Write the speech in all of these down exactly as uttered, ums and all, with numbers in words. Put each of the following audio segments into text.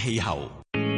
氣候。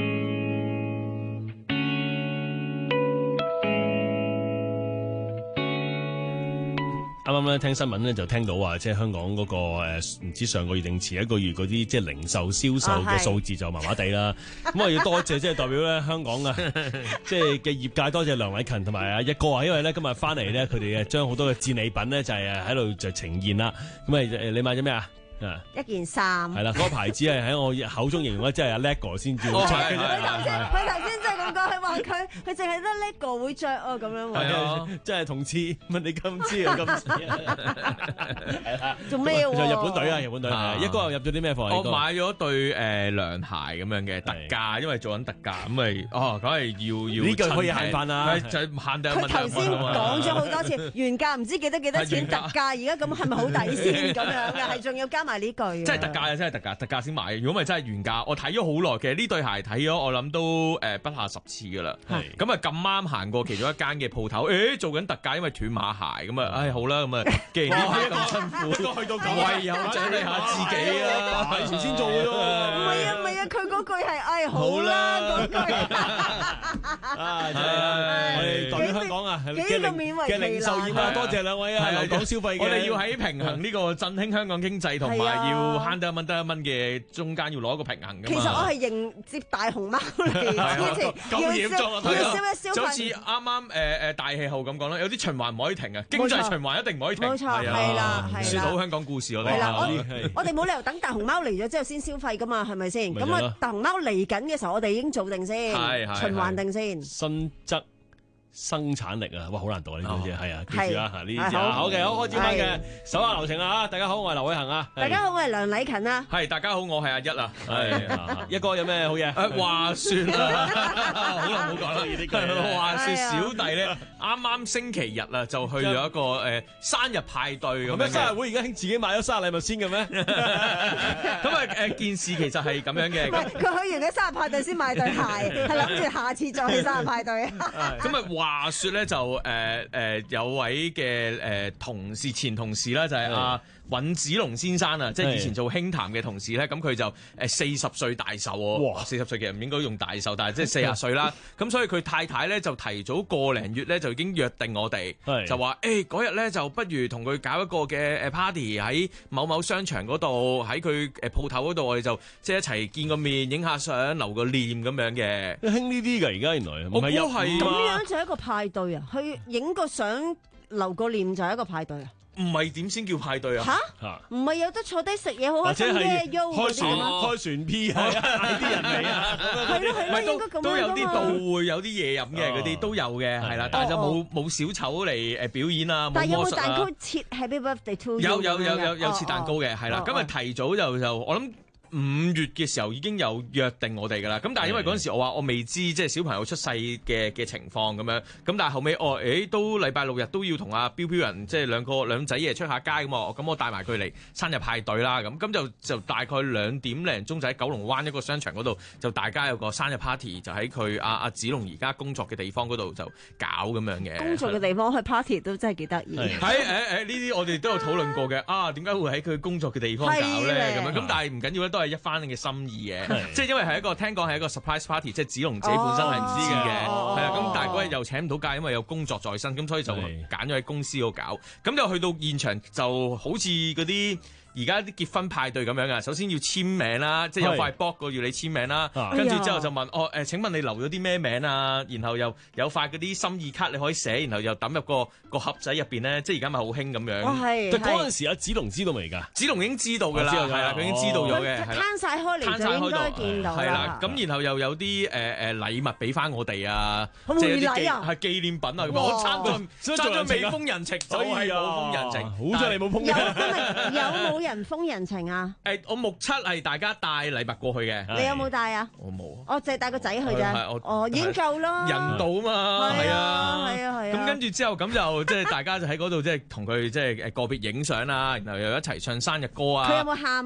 啱啱咧聽新聞咧就聽到話，即係香港嗰、那個誒唔知上個月定前一個月嗰啲即係零售銷售嘅數字就麻麻地啦。咁我要多謝即係代表咧香港啊，即係嘅業界多謝梁禮勤同埋阿一哥啊，因為咧今日翻嚟咧佢哋誒將好多嘅戰利品咧就係誒喺度就呈現啦。咁啊你買咗咩啊？啊！ 一件衫係啦，嗰、那個牌子係喺我口中形容咧，即係阿 Lego 先至會着。 佢頭先佢頭先真係咁講，佢話佢佢淨係得 Lego 會着啊咁樣喎。 係啊，即係同次問你今次啊今次係啦， 做咩喎？ 就日本隊啊，日本隊。一哥又入咗啲咩貨？ 我買咗對誒涼鞋咁樣嘅特價，因為做緊特價，咁咪哦，梗係要要呢句可以慳翻啦。 就慳得佢頭先講咗好多次，原價唔知幾多幾多錢，特價而家咁係咪好抵先咁樣嘅？係仲要加埋呢句。 即係特價啊！真係特價，特價先買。如果唔係真係原價，我睇咗好耐。其實呢對鞋睇咗，我諗都誒不下十次噶啦。咁啊咁啱行過其中一間嘅鋪頭，誒做緊特價，因為斷碼鞋咁啊，唉好啦，咁啊既然呢排咁辛苦， 去到咁， 唯有獎勵下自己啦。 以前先做嘅啫。 唔係啊唔係啊，佢嗰句係唉好啦嗰句。 啊真係，我哋代表香港啊幾個勉為其難嘅零售業啊，多謝兩位啊，留港消費嘅。 我哋要喺平衡呢個振興香港經濟同埋要慳得一蚊得一蚊嘅中間要攞一個平衡㗎嘛。 其實我係迎接大熊貓嚟之前， 咁嚴重啊！ 要消一消費， 就好似啱啱誒誒大氣候咁講啦，有啲循環唔可以停啊，經濟循環一定唔可以停。 冇錯，係啦，係啦。 説好香港故事我哋。 係啦，我我哋冇理由等大熊貓嚟咗之後先消費㗎嘛，係咪先？咁啊，大熊貓嚟緊嘅時候，我哋已經做定先，循環定先。 新則生產力啊，哇，好難讀啊呢啲嘢，係啊，記住啊，呢啲字好好嘅，好開始翻嘅，手下留情啊！大家好，我係劉偉恒啊。 大家好，我係梁禮勤啊。 係，大家好，我係阿一啊。 係一哥有咩好嘢？ 誒話説啊，好耐冇講啦呢啲。話説小弟咧，啱啱星期日啊，就去咗一個誒生日派對咁樣。 咩生日會而家興自己買咗生日禮物先嘅咩？ 咁啊誒件事其實係咁樣嘅。 佢去完嘅生日派對先買對鞋，係諗住下次再去生日派對啊。 咁啊話説咧就誒誒、呃呃、有位嘅誒、呃、同事前同事啦，就係阿尹子龍先生啊，即係以前做輕談嘅同事咧，咁佢就誒四十歲大壽喎。哇！四十歲其實唔應該用大壽，但係即係四十歲啦。咁所以佢太太咧就提早個零月咧就已經約定我哋，就話誒嗰日咧就不如同佢搞一個嘅誒 party 喺某某商場嗰度，喺佢誒鋪頭嗰度，我哋就即係一齊見個面，影下相，留個念咁樣嘅。 興呢啲㗎而家原來， 我估係咁樣就係一個派對啊！去影個相留個念就係一個派對啊！ 唔係點先叫派對啊？ 吓，唔係有得坐低食嘢好開心嘅， 開船開船 P 啊，嗌啲人嚟啊， 係咯係咯，應該咁樣都有啲到會有啲嘢飲嘅嗰啲都有嘅，係啦，但係就冇冇小丑嚟誒表演啊， 但係有冇蛋糕切 Happy Birthday to you？ 有有有有有切蛋糕嘅，係啦，今日提早就就我諗。五月嘅時候已經有約定我哋㗎啦，咁但係因為嗰陣時我話我未知即係小朋友出世嘅嘅情況咁樣，咁但係後尾哦，誒都禮拜六日都要同阿標標人即係兩個兩仔爺出下街咁啊，咁我帶埋佢嚟生日派對啦，咁咁就就大概兩點零鐘就喺九龍灣一個商場嗰度，就大家有個生日 party 就喺佢阿阿子龍而家工作嘅地方嗰度就搞咁樣嘅。 工作嘅地方去 party 都真係幾得意。 喺誒誒呢啲我哋都有討論過嘅，啊點解會喺佢工作嘅地方搞咧咁樣？咁但係唔緊要咧，都係一番嘅心意嘅，即係因為係一個聽講係一個 surprise party，即係子龍自己本身係唔知嘅，係啊，咁但係嗰日又請唔到假，因為有工作在身，咁所以就揀咗喺公司度搞，咁就去到現場就好似嗰啲而家啲結婚派對咁樣啊，首先要簽名啦，即係有塊 box 個要你簽名啦，跟住之後就問哦誒，請問你留咗啲咩名啊？然後又有塊嗰啲心意卡你可以寫，然後又抌入個個盒仔入邊咧，即係而家咪好興咁樣。 係，但嗰陣時阿子龍知道未㗎？ 子龍已經知道㗎啦，係啦，佢已經知道咗嘅， 攤晒開嚟就應該見到啦。 係啦，咁然後又有啲誒誒禮物俾翻我哋啊， 即係有啲紀係紀念品啊，咁我爭咗爭咗未封人情，就係冇封人情， 好在你冇封。 有有冇人封人情啊？ 誒，我目測係大家帶禮物過去嘅。 你有冇帶啊？ 我冇。 我淨係帶個仔去啫。哦，已經夠啦。 人道啊嘛，係啊， 係啊，係啊。 咁跟住之後咁就即係大家就喺嗰度即係同佢即係誒個別影相啦，然後又一齊唱生日歌啊。 佢有冇喊啊？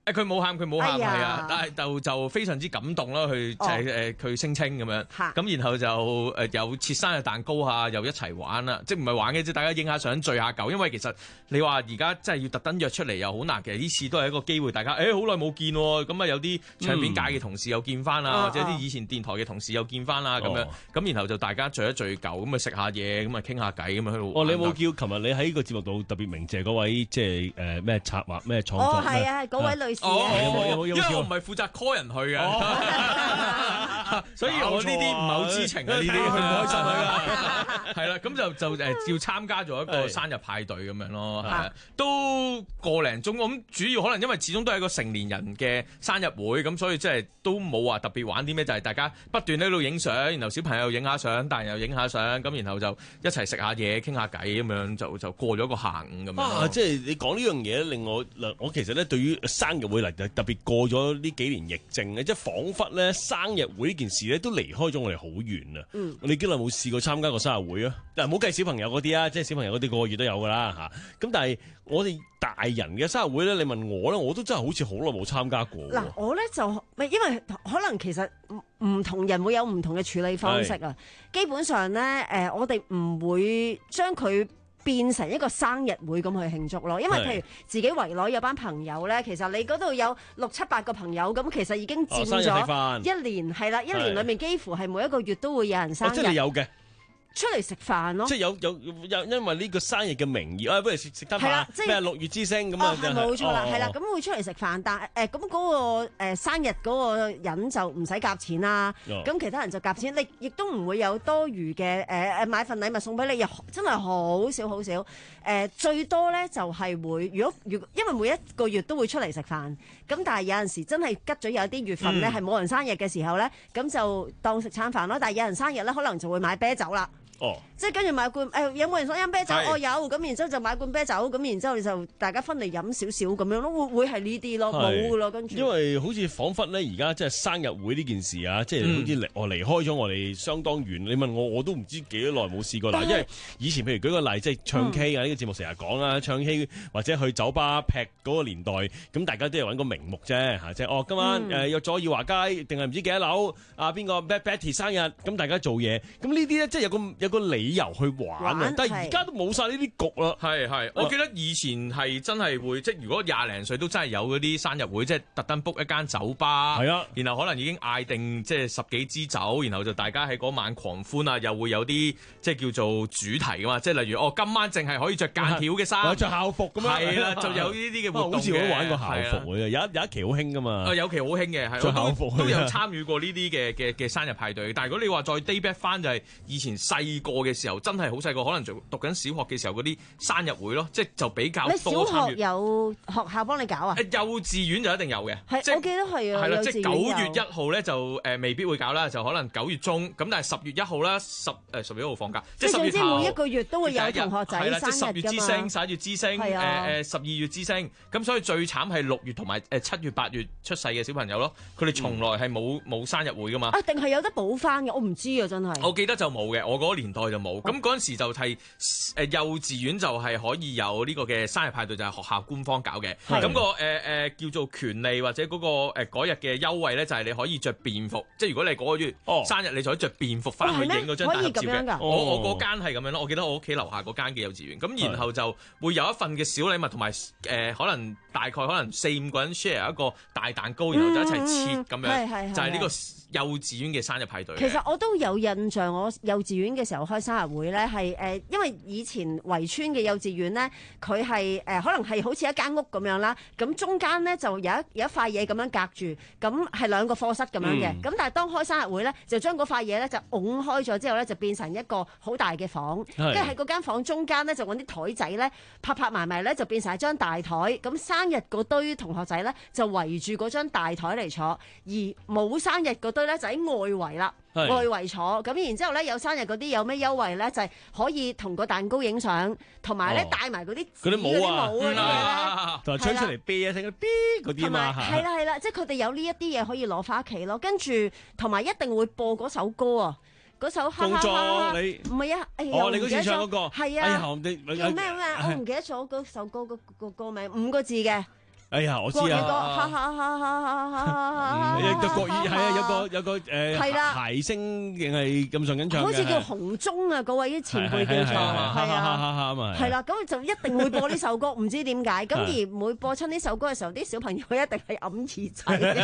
誒佢冇喊，佢冇喊係啊，但係就就非常之感動啦，佢就係誒佢聲稱咁樣，咁然後就誒有切生日蛋糕啊，又一齊玩啦，即係唔係玩嘅，即係大家影下相聚下舊，因為其實你話而家真係要特登約出嚟又好難嘅，呢次都係一個機會，大家誒好耐冇見喎，咁啊有啲唱片界嘅同事又見翻啦，或者啲以前電台嘅同事又見翻啦，咁樣，咁然後就大家聚一聚舊，咁啊食下嘢，咁啊傾下偈，咁啊喺度。 哦，你有冇叫？琴日你喺個節目度特別鳴謝嗰位即係誒咩策劃咩創作？ 哦，係啊，係嗰位女士。 哦，因為我唔係負責 call 人去嘅，所以我呢啲唔係好知情啊，呢啲佢唔開心啊，係啦，咁就就誒照參加咗一個生日派對咁樣咯，係都個零鐘，咁主要可能因為始終都係一個成年人嘅生日會，咁所以即係都冇話特別玩啲咩，就係大家不斷喺度影相，然後小朋友影下相，大人又影下相，咁然後就一齊食下嘢，傾下偈咁樣，就就過咗個下午咁樣。 啊，即係你講呢樣嘢令我嗱，我其實咧對於生日會嚟特別過咗呢幾年疫症咧，即係彷彿咧生日會呢件事咧都離開咗我哋好遠啊！嗯，你幾耐冇試過參加過生日會啊？嗱，唔好計小朋友嗰啲啊，即係小朋友嗰啲個個月都有噶啦嚇。咁但係我哋大人嘅生日會咧，你問我咧，我都真係好似好耐冇參加過。嗱， 我咧就因為可能其實唔同人會有唔同嘅處理方式啊。基本上咧，誒，我哋唔會將佢變成一個生日會咁去慶祝咯，因為譬如自己圍內有班朋友咧，其實你嗰度有六七八個朋友，咁其實已經佔咗一年，係啦、哦，一年裏面幾乎係每一個月都會有人生日。哦、即係你有嘅。出嚟食飯咯，即係有有有，因為呢個生日嘅名義，啊，不如食食餐飯，咩六月之星咁啊，冇錯啦，係啦，咁會出嚟食飯，但係誒咁嗰個誒生日嗰個人就唔使夾錢啦，咁其他人就夾錢，你亦都唔會有多餘嘅誒誒買份禮物送俾你，又真係好少好少，誒最多咧就係會，如果如果因為每一個月都會出嚟食飯，咁但係有陣時真係吉咗有啲月份咧係冇人生日嘅時候咧，咁就當食餐飯咯，但係有人生日咧可能就會買啤酒啦。哦，即係跟住買罐誒、哎，有冇人想飲啤酒？我、哦、有，咁然之後就買罐啤酒，咁然之後就大家分嚟飲少少咁樣咯，會會係呢啲咯，冇噶咯，跟住。因為好似彷彿咧，而家即係生日會呢件事啊，即係好似離我離開咗我哋相當遠。你問我，我都唔知幾耐冇試過啦。因為以前譬如舉個例，即係唱 K 啊，呢、嗯、個節目成日講啦，唱 K 或者去酒吧劈嗰個年代，咁大家都係揾個名目啫嚇，即係哦今晚誒約咗耀華街定係唔知幾多樓啊邊個 Betty 生日，咁大家做嘢，咁呢啲咧即係有個有個理由去玩啊！但係而家都冇晒呢啲局啦。係係，我記得以前係真係會，即係如果廿零歲都真係有嗰啲生日會，即係特登 book 一間酒吧，係啊，然後可能已經嗌定即係十幾支酒，然後就大家喺嗰晚狂歡啊，又會有啲即係叫做主題噶嘛，即係例如哦今晚淨係可以着間條嘅衫，着校服咁樣，係啦，就有呢啲嘅活動嘅。好似我都玩過校服嘅，有一有一期好興噶嘛。啊，有期好興嘅，係着校服都有參與過呢啲嘅嘅嘅生日派對。但係如果你話再 day back 翻，就係以前細個嘅時候，真係好細個，可能做讀緊小學嘅時候嗰啲生日會咯，即係就比較多參與。你小學有學校幫你搞啊？誒，幼稚園就一定有嘅，係即係我記得係啊。係啦，即係九月一號咧就誒未必會搞啦，就可能九月中咁，但係十月一號啦，十誒十月一號放假，即係十月頭。每一個月都會有同學仔生日㗎嘛。即係十月之星、十一月之星、誒誒十二月之星，咁所以最慘係六月同埋誒七月、八月出世嘅小朋友咯，佢哋從來係冇冇生日會㗎嘛。啊，定係有得補翻嘅？我唔知啊，真係。我記得就冇嘅，我嗰個年代就冇。咁嗰陣時就係誒幼稚園就係可以有呢個嘅生日派對，就係學校官方搞嘅。咁個誒誒叫做權利或者嗰個誒嗰日嘅優惠咧，就係你可以着便服，即係如果你嗰個月生日，你就可以着便服翻去影嗰張大合照嘅。我我嗰間係咁樣咯，我記得我屋企樓下嗰間嘅幼稚園。咁然後就會有一份嘅小禮物，同埋誒可能大概可能四五個人 share 一個大蛋糕，然後就一齊切咁樣，就係呢個幼稚園嘅生日派對。其實我都有印象，我幼稚園嘅時候開生日會咧，係誒，因為以前圍村嘅幼稚園咧，佢係誒可能係好似一間屋咁樣啦，咁中間咧就有一有一塊嘢咁樣隔住，咁係兩個課室咁樣嘅，咁、嗯、但係當開生日會咧，就將嗰塊嘢咧就拱開咗之後咧，就變成一個好大嘅房，跟住喺嗰間房間中間咧就揾啲台仔咧拍拍埋埋咧，就變成一張大台，咁生日嗰堆同學仔咧就圍住嗰張大台嚟坐，而冇生日嗰堆咧就喺外圍啦。外圍坐，咁然之後咧有生日嗰啲有咩優惠咧？就係、是、可以同個蛋糕影相，同埋咧戴埋嗰啲嗰啲帽啊，嗰啲嘢咧，同埋吹出嚟啤啊，聽嗰啲嗰啲嘛，係啦係啦，即係佢哋有呢一啲嘢可以攞翻屋企咯。跟住同埋一定會播嗰首歌啊，嗰首哈哈哈哈，你唔係啊？哦，你嗰次唱嗰個係啊，叫咩咩？我唔記得咗嗰首歌個個歌名，五個字嘅。 哎呀，我知國語歌， 啊， 哈哈哈哈哈哈有個國語係啊，有個有個誒係啦諧星定係咁上緊唱嘅， 好似叫紅鐘啊，嗰位前輩叫做係啊，係啦，咁就一定會播呢首歌，唔知點解。咁而每播出呢首歌嘅時候，啲小朋友一定係揞耳仔。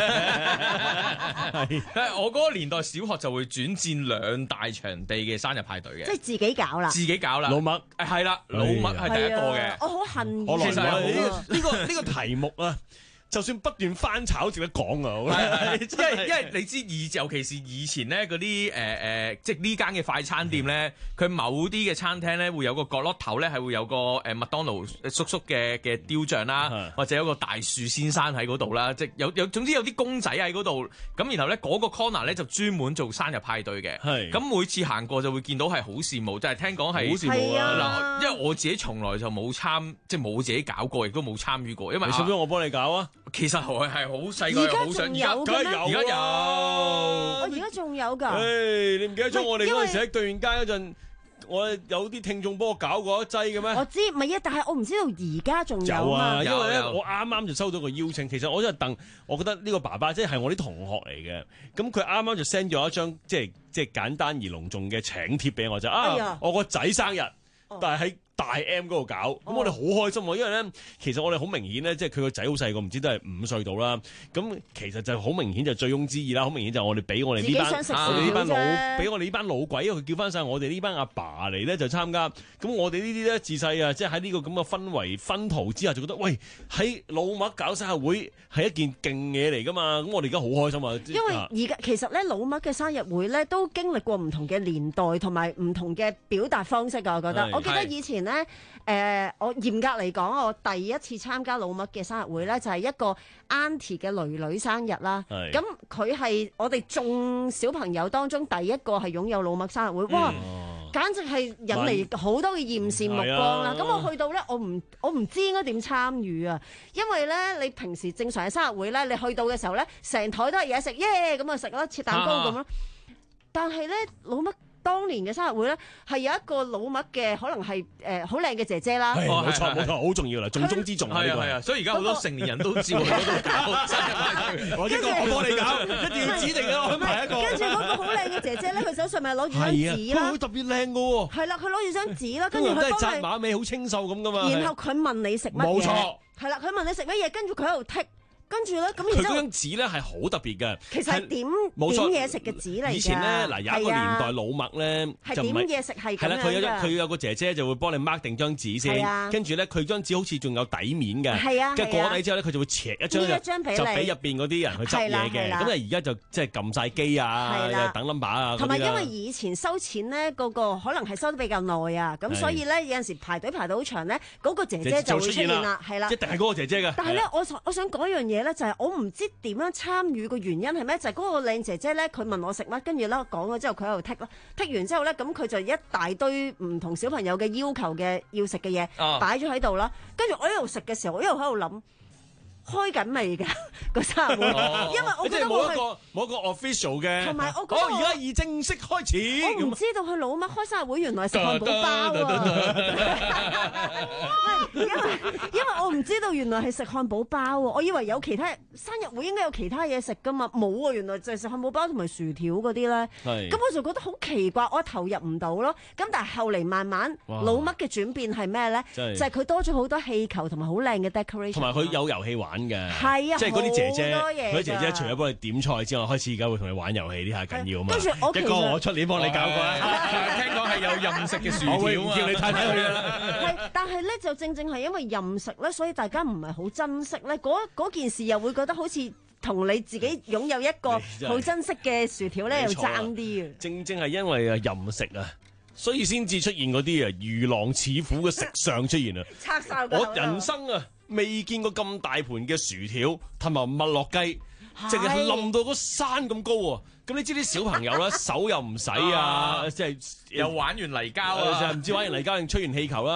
係，我嗰個年代小學就會轉戰兩大場地嘅生日派對嘅， 即係自己搞啦， 自己搞啦， 老麥係啦，老麥係第一個嘅。 我好恨我來其實來呢個呢個呢個題目啊，就算不斷翻炒，值得講啊！ 係係，因為因為你知以尤其是以前咧嗰啲誒誒，即係呢間嘅快餐店咧，佢某啲嘅餐廳咧會有個角落頭咧係會有個誒麥當勞叔叔嘅嘅雕像啦，或者有個大樹先生喺嗰度啦，即係有有總之有啲公仔喺嗰度，咁然後咧嗰個 corner 咧就專門做生日派對嘅， 係咁每次行過就會見到係好羨慕，就係聽講係好羨慕啊！ 嗱，因為我自己從來就冇參，即係冇自己搞過，亦都冇參與過，因為你想唔想我幫你搞啊？ 其實我係好細個，好想而家而家而家有， 我而家仲有㗎。 誒，你唔記得咗我哋嗰陣時喺對面街嗰陣，我有啲聽眾幫我搞過一劑嘅咩？ 我知，唔係啊，但係我唔知道而家仲有有啊， 嘛。 因為咧我啱啱就收到個邀請，其實我真係戥，我覺得呢個爸爸即係我啲同學嚟嘅，咁佢啱啱就 send 咗一張即係即係簡單而隆重嘅請帖俾我就啊， 哎呀我個仔生日，但係喺大 M 嗰度搞，咁、哦、我哋好開心喎，因為咧，其實我哋好明顯咧，即係佢個仔好細個，唔知都係五歲到啦。咁其實就好明顯就醉翁之意啦，好明顯就我哋俾我哋呢班我哋呢班老俾我哋呢班老鬼，佢叫翻晒我哋呢班阿爸嚟咧就參加。咁我哋呢啲咧自細啊，即係喺呢個咁嘅氛圍薰陶之下，就覺得喂喺老麥搞生日會係一件勁嘢嚟噶嘛。咁我哋而家好開心啊！ 因為而家其實咧老麥嘅生日會咧都經歷過唔同嘅年代同埋唔同嘅表達方式㗎。我覺得，我記得以前咧，誒、呃，我嚴格嚟講，我第一次參加老麥嘅生日會咧，就係、是、一個 Auntie 嘅囡囡生日啦。咁佢係我哋眾小朋友當中第一個係擁有老麥生日會，哇！嗯、簡直係引嚟好多嘅艷羨目光啦。咁、啊、我去到咧，我唔我唔知應該點參與啊，因為咧你平時正常嘅生日會咧，你去到嘅時候咧，成台都係嘢食，耶咁啊食啦，切蛋糕咁咯。但係咧老麥當年嘅生日會咧，係有一個老麥嘅，可能係誒好靚嘅姐姐啦。 冇錯冇錯，好重要啦，重中之重啊！ 係啊係啊，所以而家好多成年人都知道喺嗰度搞生日派對。 我一個我幫你搞，一定要指定啊！我排一個。 跟住嗰個好靚嘅姐姐咧，佢手上咪攞住張紙啦。 佢會特別靚嘅喎。 係啦，佢攞住張紙啦，跟住佢都係紮馬尾，好清秀咁噶嘛。 然後佢問你食乜嘢？ 冇錯。 係啦，佢問你食乜嘢，跟住佢喺度剔。跟住咧，咁佢嗰張紙咧係好特別嘅， 其實係點點嘢食嘅紙嚟㗎。 以前咧嗱有一個年代老麥咧就唔係點嘢食係咁樣㗎。係啦， 佢有佢有個姐姐就會幫你 mark 定張紙先，跟住咧佢張紙好似仲有底面嘅， 係啊， 跟住過底之後咧佢就會斜一張， 一張俾你， 就俾入邊嗰啲人去執嘢嘅。咁啊而家就即係撳晒機啊，等 number 啊， 同埋因為以前收錢咧嗰個可能係收得比較耐啊，咁所以咧有陣時排隊排到好長咧，嗰個姐姐就會出現啦，係啦， 一定係嗰個姐姐㗎。 但係咧，我我想講一樣嘢咧，就係我唔知點樣參與嘅原因係咩？就係、是、嗰個靚姐姐咧，佢問我食乜，跟住咧講咗之後，佢喺度剔啦，剔完之後咧，咁佢就一大堆唔同小朋友嘅要求嘅要食嘅嘢擺咗喺度啦。跟住我一路食嘅時候，我一路喺度諗。開緊未㗎個生日會，因為我覺得冇一個冇一個 official 嘅， 同埋我覺得我而家已正式開始。 我唔知道佢老麥開生日會原來食漢堡包啊！因為因為我唔知道原來係食漢堡包喎，我以為有其他生日會應該有其他嘢食㗎嘛，冇啊！原來就係食漢堡包同埋薯條嗰啲咧。咁我就覺得好奇怪，我投入唔到咯。咁但係後嚟慢慢老麥嘅轉變係咩咧？就係佢多咗好多氣球同埋好靚嘅 decoration，同埋佢有遊戲玩。嘅， 係啊， 即係嗰啲姐姐， 嗰啲姐姐除咗幫你點菜之外，開始而家會同你玩遊戲，呢下緊要啊嘛。 跟住我一個我出年幫你搞過啦， 聽講係有任食嘅薯條啊， 叫你太太去啦。 係，但係咧就正正係因為任食咧，所以大家唔係好珍惜咧。嗰嗰件事又會覺得好似同你自己擁有一個好珍惜嘅薯條咧，又爭啲啊。 正正係因為啊任食啊，所以先至出現嗰啲啊如狼似虎嘅食相出現啊。 拆晒我人生啊！未見過咁大盤嘅薯條同埋麥樂雞，淨係冧到個山咁高喎！咁你知啲小朋友咧手又唔使啊，即係又玩完泥膠啊， 就唔知玩完泥膠定吹完氣球啦。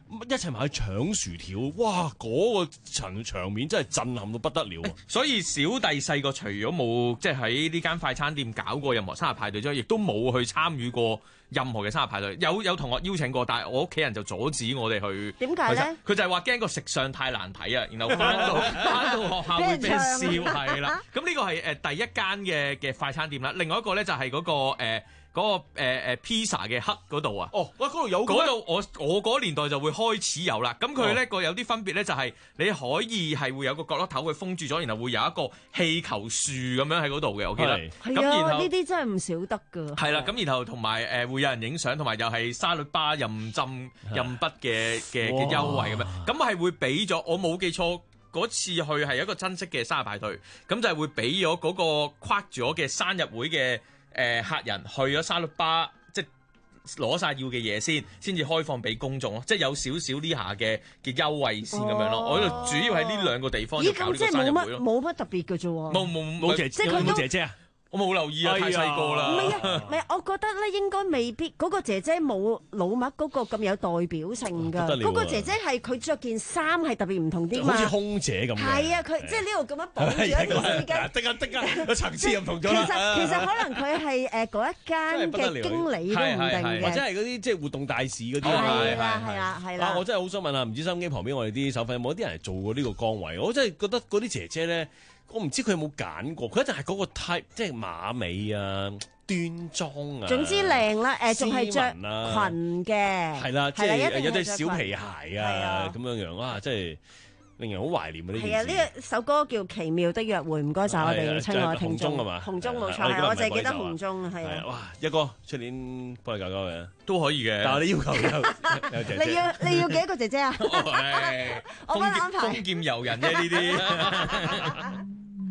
一齊埋去搶薯條，哇！嗰、那個場場面真係震撼到不得了。 所以小弟細個除咗冇即係喺呢間快餐店搞過任何生日派對之外，亦都冇去參與過任何嘅生日派對。有有同學邀請過，但係我屋企人就阻止我哋去。 點解咧？ 佢就係話驚個食相太難睇啊，然後翻到翻到學校會俾人笑，係啦。咁呢個係誒第一間嘅嘅快餐店啦。另外一個咧就係嗰、那個誒。呃嗰、那個誒誒披薩嘅黑嗰度啊， 哦，喂，嗰度有嗰度我我嗰年代就會開始有啦。咁佢咧個有啲分別咧，就係你可以係會有個角落頭去封住咗，然後會有一個氣球樹咁樣喺嗰度嘅，我記得。 係啊，呢啲真係唔少得㗎。係啦，咁然後同埋誒會有人影相，同埋又係沙律吧任浸任筆嘅嘅嘅優惠咁樣。咁係會俾咗，我冇記錯嗰次去係一個親戚嘅生日派對，咁就係會俾咗嗰個跨咗嘅生日會嘅。誒、呃、客人去咗沙律吧，即係攞晒要嘅嘢先，先至開放俾公眾咯，即係有少少呢下嘅嘅優惠先咁樣咯。哦、我呢度主要喺呢兩個地方就搞呢個生日會咯。 冇乜特別嘅啫喎。 冇冇冇姐姐，有冇姐姐啊？ 我冇留意啊，太細個啦。 唔係啊，唔係，我覺得咧應該未必嗰、嗰個姐姐冇老麥嗰個咁有代表性㗎。嗰、啊、個姐姐係佢着件衫係特別唔同啲嘛。 好似空姐咁。 係啊，佢即係呢度咁樣綁住一條絲巾。 即刻即刻個層次又唔同咗啦。 其實其實可能佢係誒嗰一間嘅經理都唔定嘅， 或者係嗰啲即係活動大使嗰啲。 係啦係啦係啦。 我真係好想問下，唔知收音機旁邊我哋啲手粉有冇啲人係做過呢個崗位？我真係覺得嗰啲姐姐咧。我唔知佢有冇揀過，佢一定係嗰個 type，即係馬尾啊、端莊啊。總之靚啦，誒仲係着裙嘅，係啦，即係有對小皮鞋啊咁樣樣，哇！真係令人好懷念啊！呢件事。係啊，呢個首歌叫《奇妙的約會》，唔該晒我哋親愛嘅聽眾。紅中係嘛？紅中冇錯，我淨係記得紅中係啊。哇！一哥出年幫你搞搞嘅都可以嘅，但係你要求有有姐姐。你要你要幾多個姐姐啊？我幫你安排。豐儉由人啫呢啲。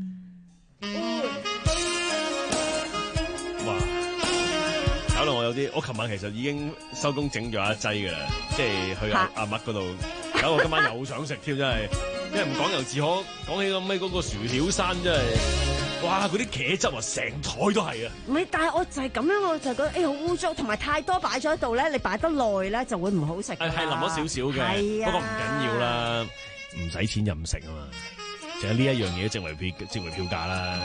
哇！搞到我有啲，我琴晚其實已經收工整咗一劑㗎啦，即係去阿阿麥嗰度，搞到今晚又想食添，真係，因為唔講猶自可，講起咁咩嗰個薯條山真係，哇！嗰啲茄汁啊，成台都係啊！唔係，但係我就係咁樣，我就覺得誒好污糟，同埋太多擺咗喺度咧，你擺得耐咧就會唔好食。係淋咗少少嘅，不過唔緊要啦，唔使錢任食啊嘛。就係呢一樣嘢，值為票，值為票價啦。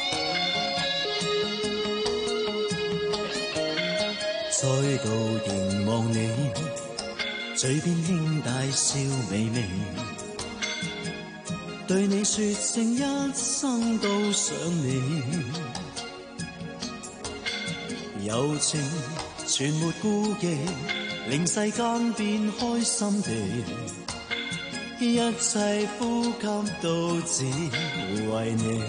再度凝望你，嘴邊輕帶笑微微，對你說聲一生都想你，柔情全沒顧忌，令世間變開心地。一切呼吸都只為你，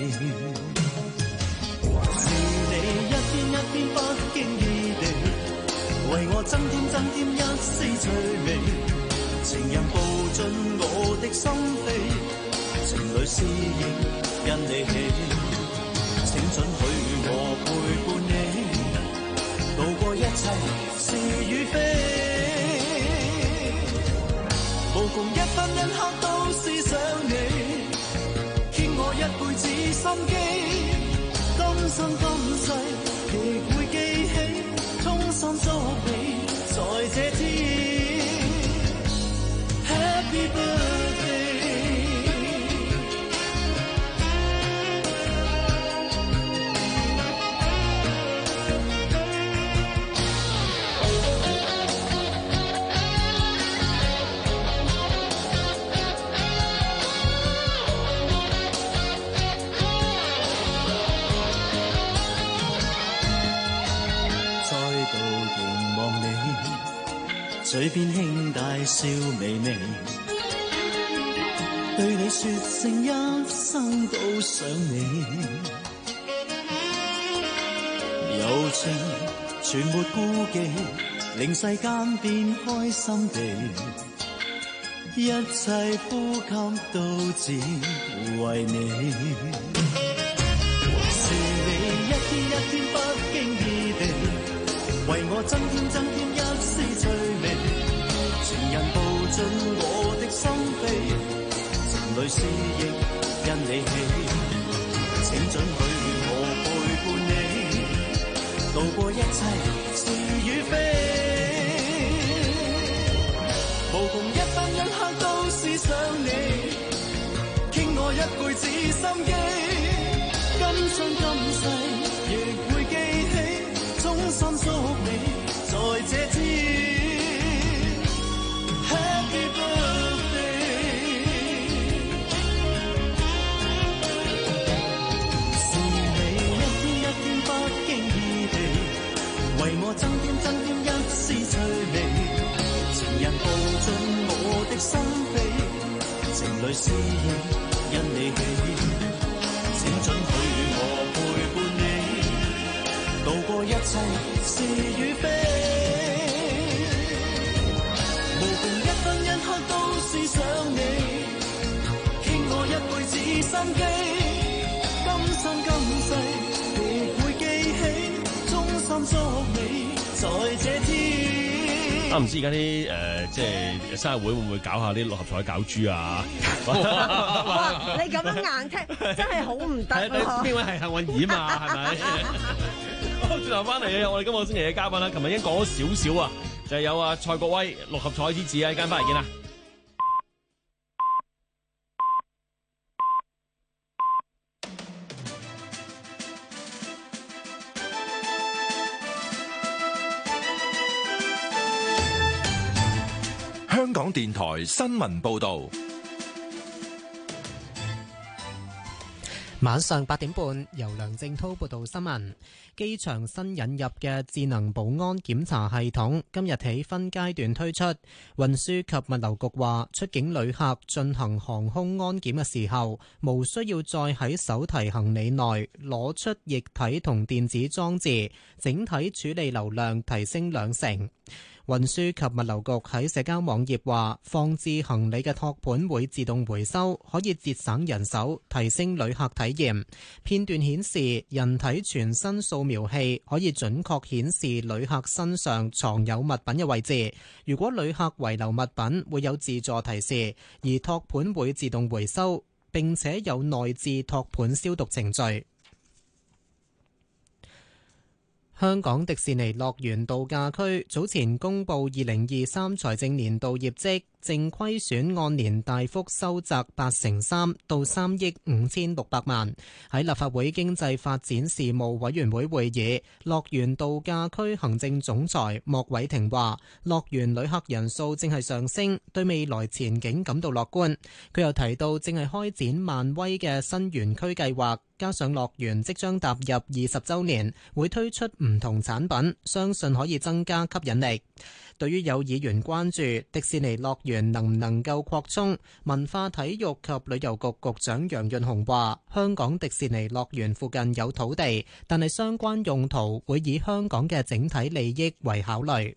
是你一天一天不經意地為我增添增添一絲趣味，情人步進我的心扉，情侶思憶因你起，請准許我陪伴你，渡過一切是與非。無窮一分一刻都思想你，傾我一輩子心機，今生今世亦會記起，衷心祝你在這天 Happy birthday。嘴邊輕帶笑微微，對你說聲一生都想你，柔情全沒顧忌，令世間變開心地，一切呼吸都只為你，是你一天一天不經意地為我增添增添一絲趣味，情人步進我的心扉，情侶思憶因你起，請准許我陪伴你，渡過一切是與非，無窮分一刻都思想你，傾我一輩子心機，今生今世亦會記起，衷心祝你在這天 Happy birthday。 是你一天一天不經意地為我增添增添一絲趣味，情人步進我的心扉，情侶思憶因你起，請准許我陪伴你，渡過一切是與非，無窮一分一刻都思想你，傾我一輩子心機，今生今世亦會記起，衷心祝你在這天。 啊，唔知而家啲誒，即係生日會會唔會搞下啲六合彩攪珠啊？ 哇！你咁樣硬踢，真係好唔得喎！ 邊位係幸運兒嘛？係咪？好，轉頭翻嚟嘅，我哋今個星期嘅嘉賓啦，琴日已經講咗少少啊，就係有啊蔡國威六合彩之子啊，一間翻嚟見啦。 香港電台新聞報道， 晚上八點半，由梁正滔報道新聞。機場新引入嘅智能保安檢查系統今日起分階段推出。運輸及物流局話，出境旅客進行航空安檢嘅時候，無需要再喺手提行李內攞出液體同電子裝置，整體處理流量提升兩成。運輸及物流局喺社交網頁話，放置行李嘅托盤會自動回收，可以節省人手，提升旅客體驗。片段顯示，人體全身掃描器可以準確顯示旅客身上藏有物品嘅位置。如果旅客遺留物品，會有自助提示，而托盤會自動回收，並且有內置托盤消毒程序。香港迪士尼樂園度假區早前公布二零二三財政年度業績，淨虧損按年大幅收窄八成三，到三億五千六百萬。喺立法會經濟發展事務委員會會議，樂園度假區行政總裁莫偉霆話，樂園旅客人數正係上升，對未來前景感到樂觀。佢又提到，正係開展漫威嘅新園區計劃，加上樂園即將踏入二十週年，會推出唔同產品，相信可以增加吸引力。對於有議員關注迪士尼樂園能唔能夠擴充，文化體育及旅遊局局長楊潤雄話，香港迪士尼樂園附近有土地，但係相關用途會以香港嘅整體利益為考慮。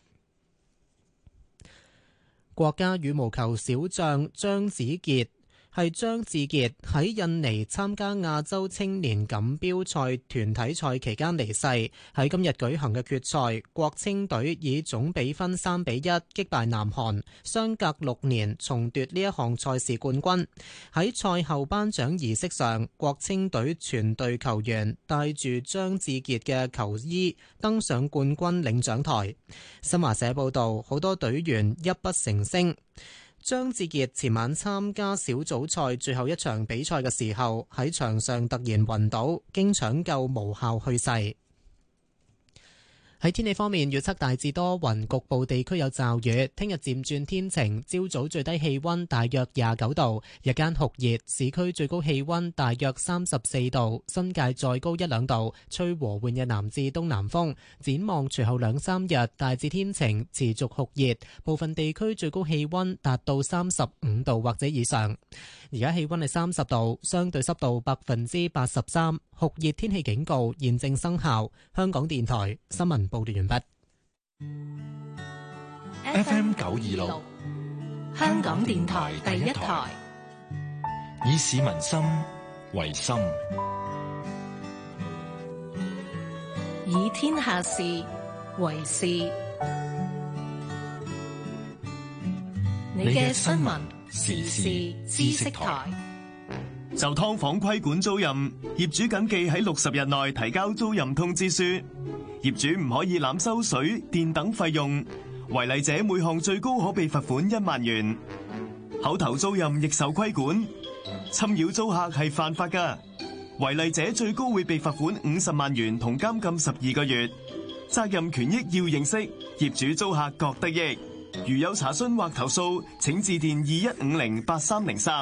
國家羽毛球小將張子傑係張志傑喺印尼參加亞洲青年錦標賽團體賽期間離世，喺今日舉行嘅決賽，國青隊以總比分三比一擊敗南韓，相隔六年重奪呢一項賽事冠軍。喺賽後頒獎儀式上，國青隊全隊球員帶住張志傑嘅球衣登上冠軍領獎台。新華社報道，好多隊員泣不成聲。張志傑前晚參加小組賽最後一場比賽嘅時候，喺場上突然暈倒，經搶救無效去世。喺天氣方面，預測大致多雲，局部地區有驟雨。聽日漸轉天晴，朝早最低氣溫大約廿九度，日間酷熱，市區最高氣溫大約三十四度，新界再高一兩度，吹和緩嘅南至東南風。展望隨後兩三日，大致天晴，持續酷熱，部分地區最高氣溫達到三十五度或者以上。而家氣溫係三十度，相對濕度百分之八十三，酷熱天氣警告現正生效。香港電台新聞報道完畢。 F M 九二六， 香港電台第一台， 以市民心為心， 以天下事為事。你嘅新聞時事知識台。 就劏房規管租賃，業主謹記喺六十日內提交租賃通知書。業主唔可以濫收水電等費用， 違例者每項最高可被罰款一萬元。口頭租賃亦受規管，侵擾租客係犯法㗎。違例者最高會被罰款五十萬元同監禁十二個月。責任權益要認識，業主租客各得益。如有查詢或投訴，請致電二一五零八三零三。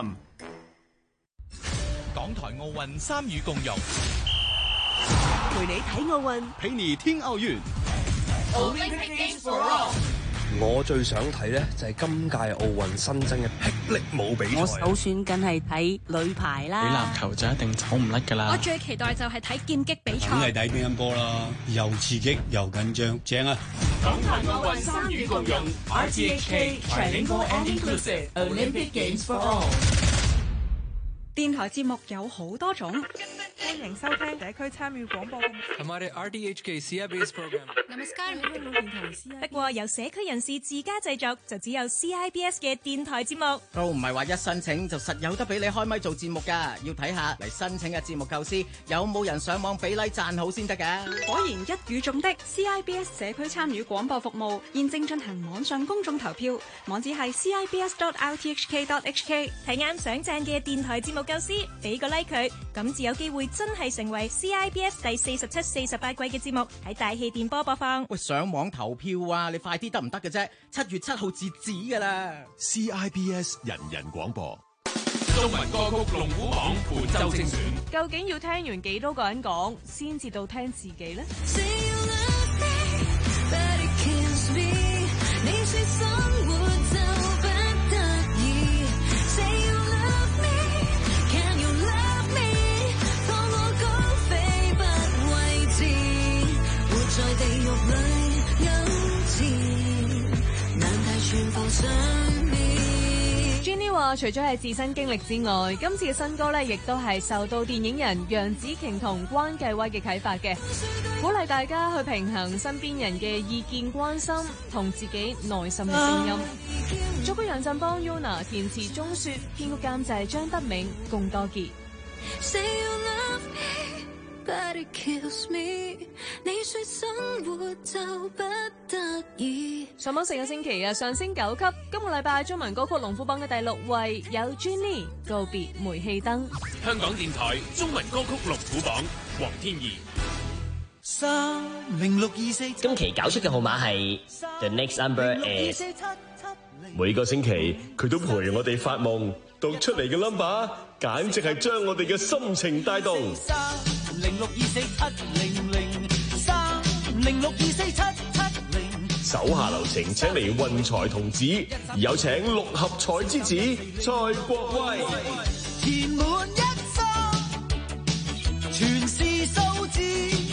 港台奧運參與共融， 陪你睇奧運， 陪你聽奧運。 Olympic Games for All。我最想睇咧就係今屆奧運新增嘅霹靂舞比賽。 我首選梗係睇女排啦。 比籃球就一定走唔甩㗎啦。 我最期待就係睇劍擊比賽。 梗係睇乒乓波啦，又刺激又緊張，正啊！ 港台奧運參與共融 ，R T H K Trilingual and Inclusive Olympic Games for All。 電台節目有好多種， 歡迎收聽社區參與廣播。 同埋我哋 R T H K C I B S program。 Namaskar，香港電台 C I B S。不過由社區人士自家製作，就只有 C I B S 嘅電台節目。 都唔係話一申請就實有得俾你開咪做節目㗎，要睇下嚟申請嘅節目構思有冇人上網俾 like 讚好先得㗎。 果然一語中的 C I B S 社區參與廣播服務現正進行網上公眾投票，網址係 c i b s dot r t h k dot h k。 睇啱想讚嘅電台節目構思，俾個 like 佢，咁就有機會真係成為 C I B S 第四十七、四十八季嘅節目喺大氣電波播放。 喂，上網投票啊，你快啲得唔得嘅啫？七月七號截止㗎啦。 C I B S 人人廣播， 中文歌曲龍虎榜本周精選。 究竟要聽完幾多個人講，先至到聽自己呢？ Jenny 話除咗係自身經歷之外，今次嘅新歌咧，亦都係受到電影人楊紫瓊同關繼威嘅啟發嘅，鼓勵大家去平衡身邊人嘅意見關心同自己內心嘅聲音。作曲楊振邦 Yuna， 填詞鐘雪，編曲監製張德銘、龔多傑。 But it kills me， 你說生活就不得已。 上榜四個星期啊，上升九級。今個禮拜中文歌曲龍虎榜嘅第六位有 Jenny 告別煤氣燈。 香港電台中文歌曲龍虎榜，黃天怡。 三零六二四。 今期搞出嘅號碼係 The next number is。 每個星期佢都陪我哋發夢，讀出嚟嘅 number 簡直係將我哋嘅心情帶動。 零六二四七零零三零六二四七七零。 手下留情，請嚟運財童子，有請六合彩之子蔡國威。 填滿一生，全是數字，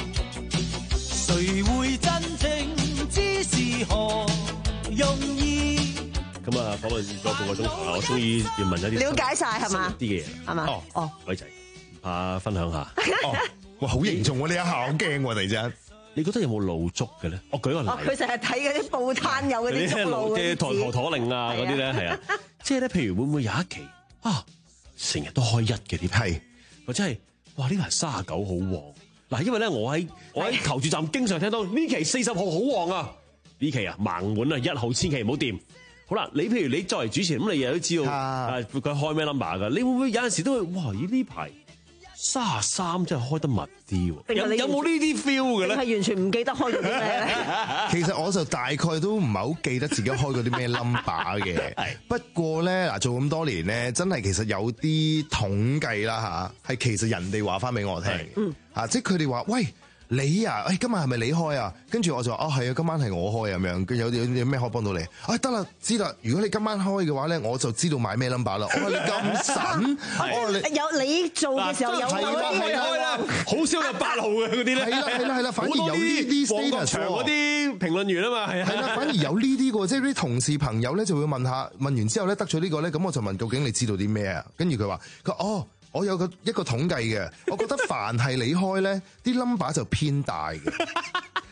誰會真正知是何用意？ 咁啊，訪問咗半個鐘頭啦，我終於要問一啲了解晒係嘛啲嘅嘢係嘛？ 哦哦，偉仔，啊，分享下。 哦，哇，好凝重喎！呢一下我驚喎，突然之間。 你覺得有冇露足嘅咧？我舉個例。 哦，佢成日睇嗰啲報攤有嗰啲足露嘅陀陀陀令啊，嗰啲咧係啊，即係咧，譬如會唔會有一期啊，成日都開一嘅啲係，或者係哇呢排三十九好旺嗱，因為咧我喺我喺投注站經常聽到呢期四十號好旺啊，呢期啊盲滿啊，一號千祈唔好掂。好啦，你譬如你作為主持人咁，你又都知道啊佢開咩 number 噶，你會唔會有陣時都會哇咦呢排？三十三真係開得密啲喎，有有冇呢啲 feel 嘅咧？ 係完全唔記得開嗰啲咩咧？ 其實我就大概都唔係好記得自己開嗰啲咩 number 嘅。不過咧嗱，做咁多年咧，真係其實有啲統計啦嚇，係其實人哋話翻俾我聽，嚇，即係佢哋話喂。你啊，誒今日係咪你開啊？跟住我就話，哦係啊，今晚係我開咁樣。有有有咩可以幫到你？哎得啦，知啦。如果你今晚開嘅話咧，我就知道買咩 number 啦。我話你咁神，我話你有你做嘅時候有開開啦，好少有八號嘅嗰啲咧。 係啦係啦係啦，反而有呢啲旺角場嗰啲評論員啊嘛，係啊。 係啦，反而有呢啲嘅，即係啲同事朋友咧就會問下，問完之後咧得咗呢個咧，咁我就問究竟你知道啲咩啊？跟住佢話，佢哦。我有個一個統計嘅，我覺得凡係你開咧，啲 number 就偏大嘅。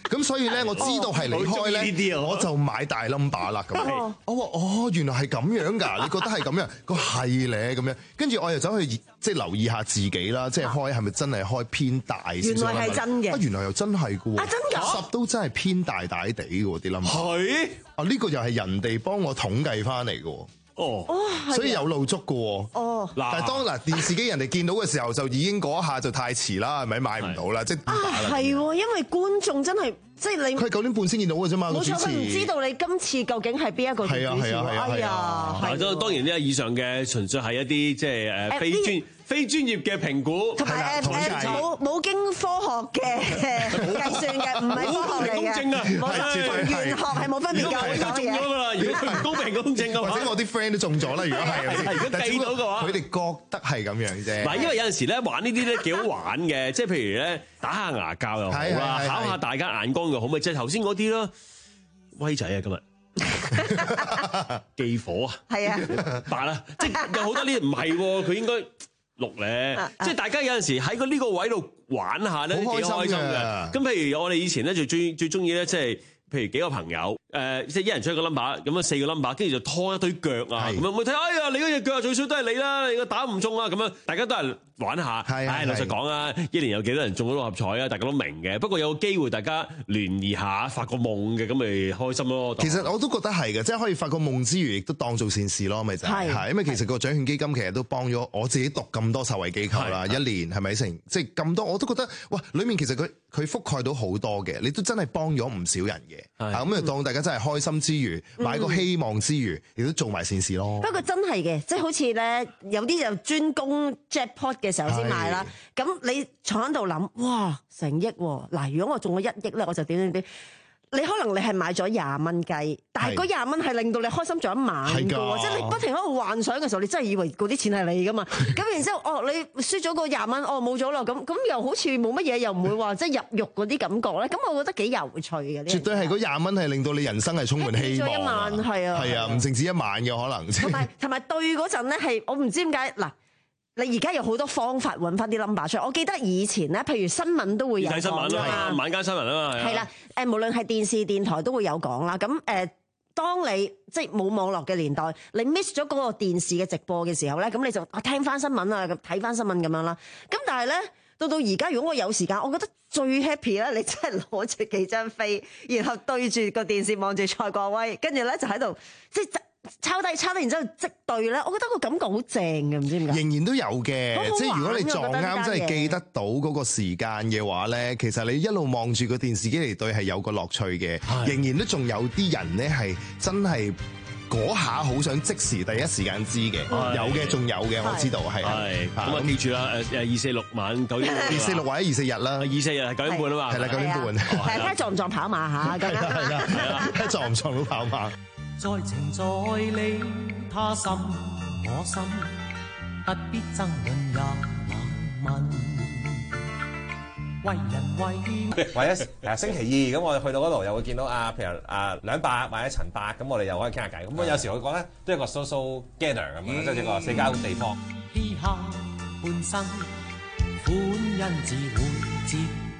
咁所以咧，我知道係離開咧，我就買大 number 啦。咁我話哦，原來係咁樣㗎，你覺得係咁樣？佢係咧咁樣，跟住我又走去即係留意下自己啦，即係開係咪真係開偏大少少？原來係真嘅，啊原來又真係㗎喎，啊真㗎，十都真係偏大大地嘅喎啲 number。係啊，呢個又係人哋幫我統計翻嚟嘅喎。哦，所以有路捉嘅喎。哦，但係當嗱電視機人哋見到嘅時候，就已經嗰一下就太遲啦，係咪買唔到啦？即係啊，係喎，因為觀眾真係即係你， 佢係九點半先見到嘅啫嘛。 冇錯，佢唔知道你今次究竟係邊一個主持。係啊係啊係啊係啊！ 嗱，當當然呢，以上嘅純粹係一啲即係誒非專非專業嘅評估， 同埋誒冇冇經科學嘅計算嘅，唔係科學嚟嘅。公正啊，冇錯，同玄學係冇分別㗎。 我都中咗㗎啦，如果佢唔公平公正嘅話， 或者我啲 friend 都中咗啦。如果係， 如果計到嘅話， 佢哋覺得係咁樣啫。 嗱，因為有陣時咧玩呢啲咧幾好玩嘅，即係譬如咧打下牙教又好啦，考下大家眼光又好，咪即係頭先嗰啲咯。威仔啊，今日忌火啊，係啊，白啦，即係有好多呢啲唔係喎，佢應該。六咧，即係大家有陣時喺個呢個位度玩下咧，幾開心嘅。咁譬如我哋以前咧就最最中意咧，即係譬如幾個朋友，誒即係一人出一個 number，咁啊四個 number，跟住就拖一堆腳啊，咁樣我睇，哎呀你嗰隻腳最少都係你啦，你個打唔中啊，咁樣大家都係玩下。係，老實講啊，一年有幾多人中咗六合彩啊？大家都明嘅。不過有個機會，大家聯誼下，發個夢嘅，咁咪開心咯。 其實我都覺得係嘅，即係可以發個夢之餘，亦都當做善事咯，咪就係。係，因為其實個獎券基金其實都幫咗我自己讀咁多受惠機構啦，一年係咪成即係咁多？我都覺得哇，裡面其實佢佢覆蓋到好多嘅，你都真係幫咗唔少人嘅。啊，咁就當大家真係開心之餘，買個希望之餘，亦都做埋善事咯。 不過真係嘅，即係好似咧，有啲就專攻 jackpot 嘅時候先買啦。咁你坐喺度諗，哇，成億喎！嗱，如果我中咗一億咧，我就點點點。你可能你係買咗廿蚊雞，但係嗰廿蚊係令到你開心咗一晚嘅喎，即係你不停喺度幻想嘅時候，你真係以為嗰啲錢係你噶嘛？咁然之後，哦，你輸咗個廿蚊，哦冇咗啦，咁咁又好似冇乜嘢，又唔會話即係入獄嗰啲感覺咧。咁我覺得幾有趣嘅。 絕對係嗰廿蚊係令到你人生係充滿希望。咗一晚係啊，係啊，唔淨止一晚嘅可能。 同埋同埋對嗰陣咧係，我唔知點解嗱。你而家有好多方法揾翻啲 number 出嚟，我記得以前咧，譬如新聞都會有講㗎嘛， 晚間新聞啊嘛， 係啦，誒無論係電視電台都會有講啦。咁誒，當你即係冇網絡嘅年代，你 miss 咗嗰個電視嘅直播嘅時候咧，咁你就啊聽翻新聞啊，睇翻新聞咁樣啦。咁但係咧，到到而家如果我有時間，我覺得最 happy 咧，你真係攞住幾張飛，然後對住個電視望住蔡國威，跟住咧就喺度即係。抄低抄低，然之後即對咧，我覺得個感覺好正嘅，唔知點解。 仍然都有嘅，即係如果你撞啱，真係記得到嗰個時間嘅話咧，其實你一路望住個電視機嚟對係有個樂趣嘅。仍然都仲有啲人咧係真係嗰下好想即時第一時間知嘅，有嘅仲有嘅，我知道係。係咁啊，記住啦，誒誒二四六晚九點， 二四六或者二四日啦， 二四日係九點半啊嘛， 係啦九點半。 係睇撞唔撞跑馬嚇，咁樣係啦係啦，睇撞唔撞到跑馬。 在情在理，他心我心，不必爭論也冷問。為人為或者誒星期二咁，我哋去到嗰度又會見到啊，譬如啊兩伯或者陳伯，咁我哋又可以傾下偈。咁有時我覺得都係一個 social gather 咁樣，即係一個社交地方。 嘻哈半生，歡欣自會接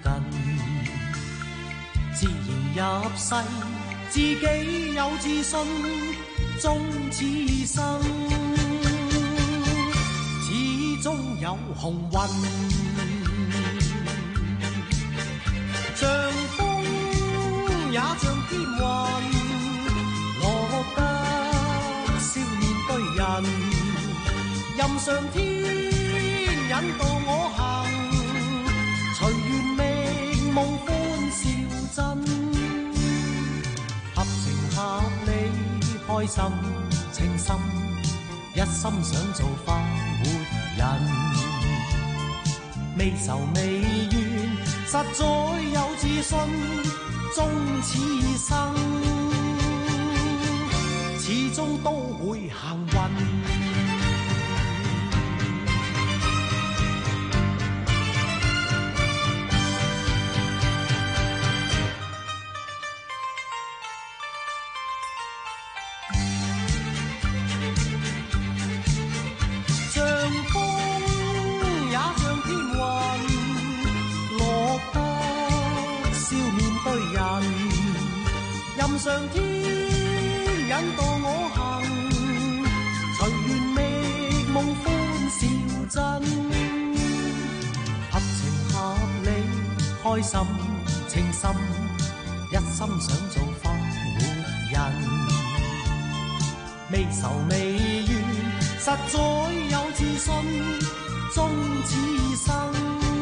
近，自然入世。自己有自信，終此生，始終有幸運。像風也像天雲，落得笑面對人，任上天引導我行，隨緣命夢歡笑真。合理開心情深，一心想做快活人，未愁未怨，實在有自信，終此生，始終都會幸運。任任上天引導我行，隨緣覓夢歡笑真，合情合理開心情深，一心想做快活人，未愁未怨實在有自信，終此生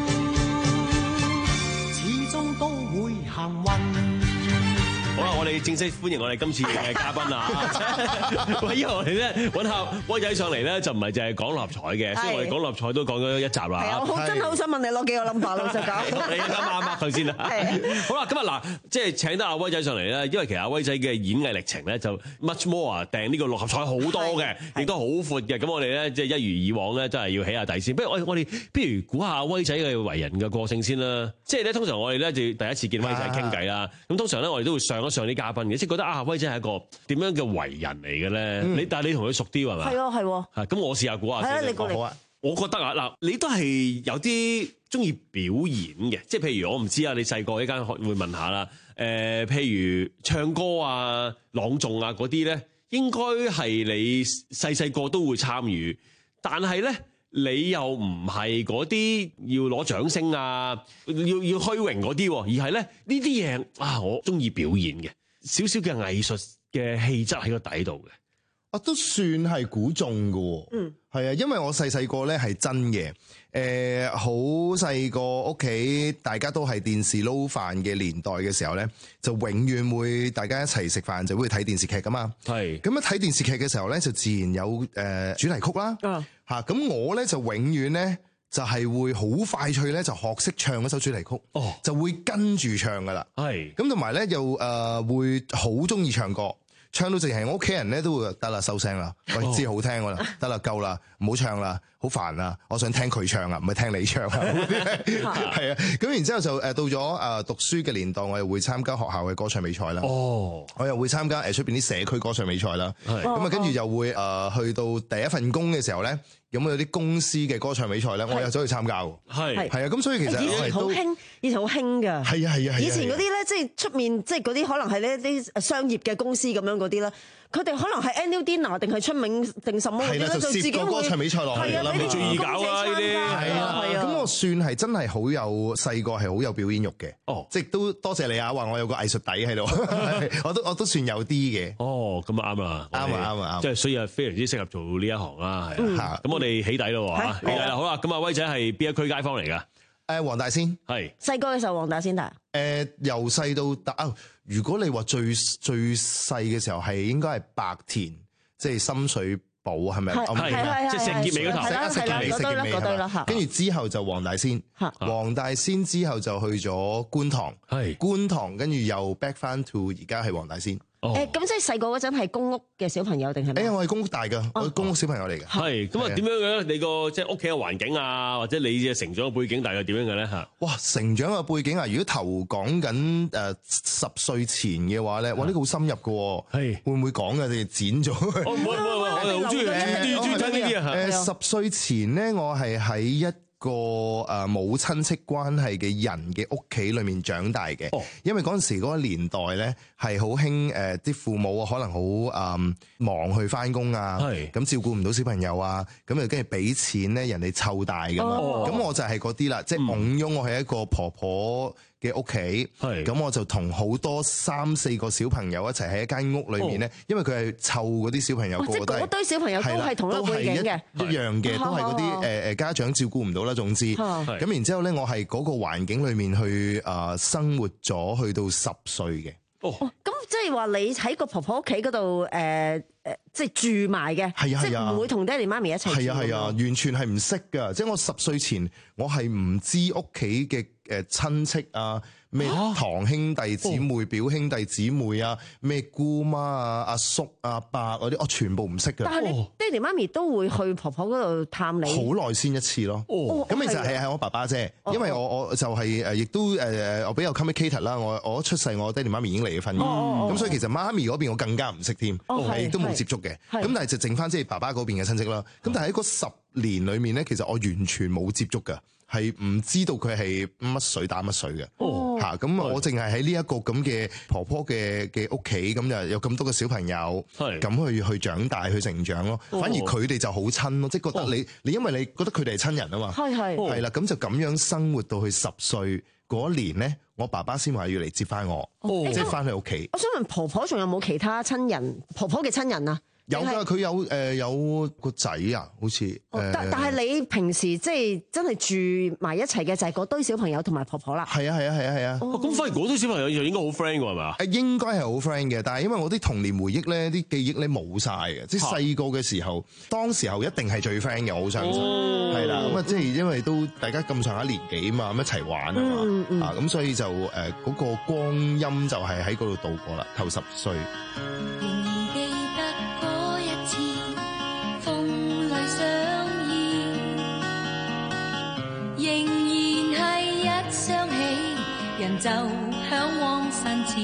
始終都會行運。 好啦，我哋正式歡迎我哋今次嘅嘉賓啊！喂，因為我哋咧揾下威仔上嚟咧，就唔係淨係講六合彩嘅，所以我哋講六合彩都講咗一集啦。 係啊，我真係好想問你攞幾個 number，老實講。 你啱啱啱佢先啦。好啦，今日嗱，即係請得阿威仔上嚟咧，因為其實阿威仔嘅演藝歷程咧就 much more 啊，訂呢個六合彩好多嘅，亦都好闊嘅。咁我哋咧即係一如以往咧，真係要起下底先。不如我我哋不如估下威仔嘅為人嘅個性先啦。即係咧，通常我哋咧就第一次見威仔傾偈啦。咁通常咧，我哋都會上一上啲嘉賓嘅，即係覺得啊，威仔係一個點樣嘅為人嚟嘅咧？你但係你同佢熟啲係咪？ 係喎係喎。 係咁，我試下估下先。 係啊，你過嚟。 好啊。我覺得啊，嗱，你都係有啲中意表演嘅，即係譬如我唔知啊，你細個依家會問下啦。誒、呃，譬如唱歌啊、朗誦啊嗰啲咧，應該係你細細個都會參與，但係咧。你又唔係嗰啲要攞掌聲啊，要要虛榮嗰啲，而係咧呢啲嘢啊，我中意表演嘅，少少嘅藝術嘅氣質喺個底度嘅， 啊都算係估中嘅，嗯，係啊，因為我細細個咧係真嘅，誒好細個屋企大家都係電視撈飯嘅年代嘅時候咧，就永遠會大家一齊食飯就會睇電視劇噶嘛，係，咁一睇電視劇嘅時候咧就自然有誒、呃、主題曲啦，嗯。嚇！咁我咧就永遠咧就係會好快脆咧就學識唱嗰首主題曲，哦，就會跟住唱噶啦。係咁同埋咧又誒、呃、會好中意唱歌，唱到淨係我屋企人咧都會得啦收聲啦，喂知好聽㗎啦，得啦夠啦，唔好唱啦，好煩啊！我想聽佢唱啊，唔係聽你唱啊。係啊，咁然之後就誒到咗誒讀書嘅年代，我又會參加學校嘅歌唱比賽啦。哦，我又會參加誒出邊啲社區歌唱比賽啦。係咁啊，跟住又會誒去到第一份工嘅時候咧。有冇有啲公司嘅歌唱比賽咧？我又走去參加喎。係係啊，咁所以其實以前好興，以前好興㗎。係啊係啊，以前嗰啲咧，即係出面，即係嗰啲可能係呢啲商業嘅公司咁樣嗰啲啦。佢哋可能係 annual dinner 定係出名定什麼嗰啲咧，就自己會歌唱比賽落去啦。 你最易搞啊呢啲， 係啊係啊。咁我算係真係好有細個係好有表演欲嘅。哦，即係都多謝你啊，話我有個藝術底喺度，我都我都算有啲嘅。 哦，咁啊啱啊，啱啊啱啊啱。 即係所以係非常之適合做呢一行啦。係啊，咁我哋起底咯嚇，起底啦。好啦，咁啊威仔係邊一區街坊嚟㗎？ 誒黃大仙係細個嘅時候，黃大仙大。 誒由細到大啊！如果你話最最細嘅時候係應該係白田，即係深水埗係咪？係係即係石硤尾嗰頭， 係啦係啦，嗰堆啦嗰堆啦。 跟住之後就黃大仙，黃大仙之後就去咗觀塘，係觀塘，跟住又 back 翻 to 而家係黃大仙。 誒咁即係細個嗰陣係公屋嘅小朋友定係咩？ 誒我係公屋大㗎，我係公屋小朋友嚟嘅。 係咁啊？點樣嘅咧？你個即係屋企嘅環境啊，或者你嘅成長嘅背景大概點樣嘅咧？嚇！ 哇！成長嘅背景啊，如果頭講緊誒十歲前嘅話咧，哇！呢個好深入㗎，係會唔會講嘅？你剪咗？唔會唔會唔會，我哋好中意中意聽呢啲啊！誒十歲前咧，我係喺一個誒冇親戚關係嘅人嘅屋企裏面長大嘅，哦、因為嗰陣時嗰個年代咧係好興誒啲父母可能好誒、嗯、忙去返工啊，咁照顧唔到小朋友啊，咁又跟住俾錢咧人哋湊大㗎嘛，咁、哦、我就係嗰啲啦，即係懵擁我係一個婆婆嘅屋企，咁我就同好多三四個小朋友一齊喺一間屋裏面咧，哦、因為佢係湊嗰啲小朋友，哦、個個都係嗰堆小朋友都係同一個背景嘅，一樣嘅，都係嗰啲誒誒家長照顧唔到啦，總之，咁、哦、然之後咧，我係嗰個環境裏面去誒、呃、生活咗去到十歲嘅。哦， 咁即係話你喺個婆婆屋企嗰度誒誒，即係住埋嘅， 係啊， 即係唔會同爹哋媽咪一齊住。 係啊係啊，完全係唔識㗎，即係我十歲前我係唔知屋企嘅誒親戚啊。咩堂兄弟姊妹、表兄弟姊妹啊，咩姑媽啊、阿叔阿伯嗰啲，我全部唔識嘅。 但係你爹哋媽咪都會去婆婆嗰度探你， 好耐先一次咯。哦，咁其實係係我爸爸啫，因為我我就係誒，亦都誒我比較 complicated 啦。我我一出世，我爹哋媽咪已經離咗婚，咁所以其實媽咪嗰邊我更加唔識添，亦都冇接觸嘅。咁但係就剩翻即係爸爸嗰邊嘅親戚啦。咁但係喺嗰十年裏面咧，其實我完全冇接觸㗎。 係唔知道佢係乜水打乜水嘅。 哦， 嚇咁我淨係喺呢一個咁嘅婆婆嘅嘅屋企，咁就有咁多個小朋友，咁去去長大去成長咯。 哦、 反而佢哋就好親咯，即係覺得你你因為你覺得佢哋係親人啊嘛， 係係係啦，咁就咁樣生活到去十歲嗰一年咧，我爸爸先話要嚟接翻我， 哦、 即係翻去屋企。 我想問婆婆仲有冇其他親人？婆婆嘅親人啊？ 有㗎，佢有誒、呃、有個仔啊，好似誒、 哦。但但係你平時即係真係住埋一齊嘅就係嗰堆小朋友同埋婆婆啦。 係啊係啊係啊係啊。 咁、哦、反而嗰堆小朋友就應該好 friend 㗎係咪啊？ 誒應該係好 friend 嘅，但係因為我啲童年回憶咧，啲記憶咧冇晒嘅，即係細個嘅時候，當時候一定係最 friend 嘅，我好相信。係啦、哦，咁啊即係因為都大家咁上下年紀啊嘛，咁一齊玩啊嘛，嗯嗯、啊咁所以就誒嗰、呃嗰個光陰就係喺嗰度度過啦，頭十歲。 人就向往神前，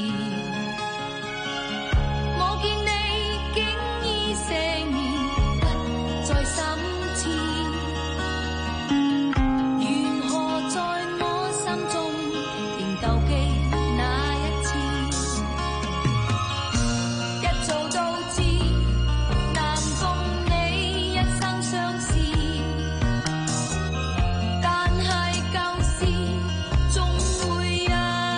我見你經已成年，不在心前，如何在我心中仍舊記那一次，一早都知難共你一生相思，但係舊事總會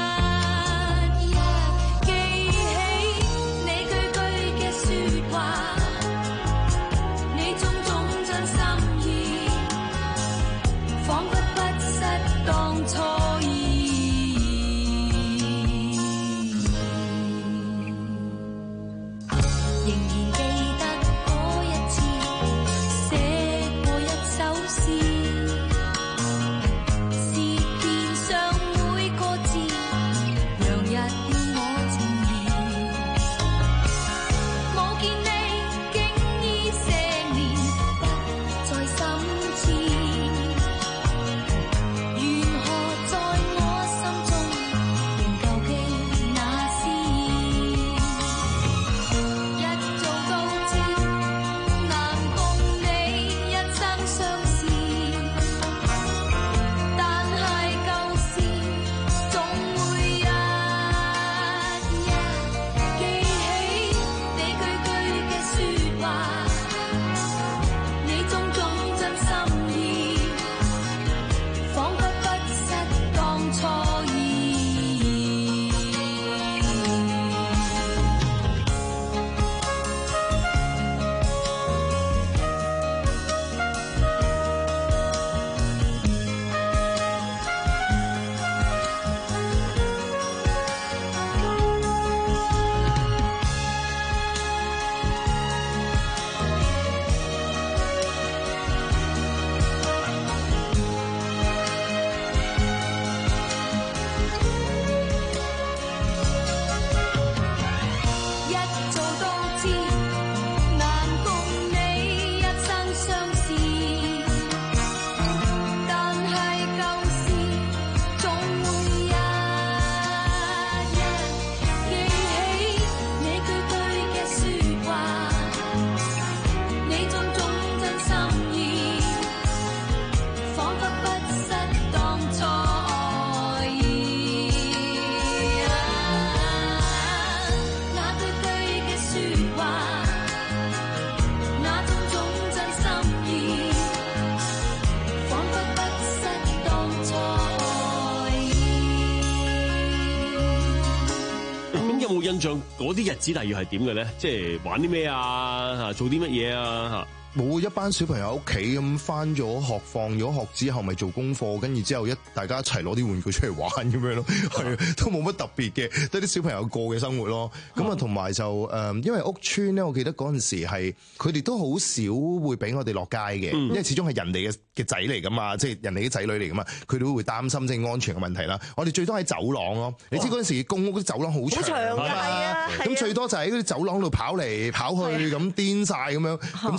印象嗰啲日子例如係點嘅咧？即係玩啲咩啊？嚇，做啲乜嘢啊？嚇。 冇一班小朋友喺屋企咁返咗學，放咗學之後咪做功課，跟住之後一大家一齊攞啲玩具出嚟玩咁樣咯，係都冇乜特別嘅，都係啲小朋友過嘅生活咯。咁啊，同埋就誒、呃，因為屋邨咧，我記得嗰陣時係佢哋都好少會俾我哋落街嘅，嗯、因為始終係人哋嘅嘅仔嚟噶嘛，即係人哋啲仔女嚟噶嘛，佢都會擔心即係安全嘅問題啦。我哋最多喺走廊咯，你知嗰陣時公屋啲走廊好長㗎嘛，咁最多就喺嗰啲走廊度跑嚟跑去咁癲晒咁樣，咁就係就係咁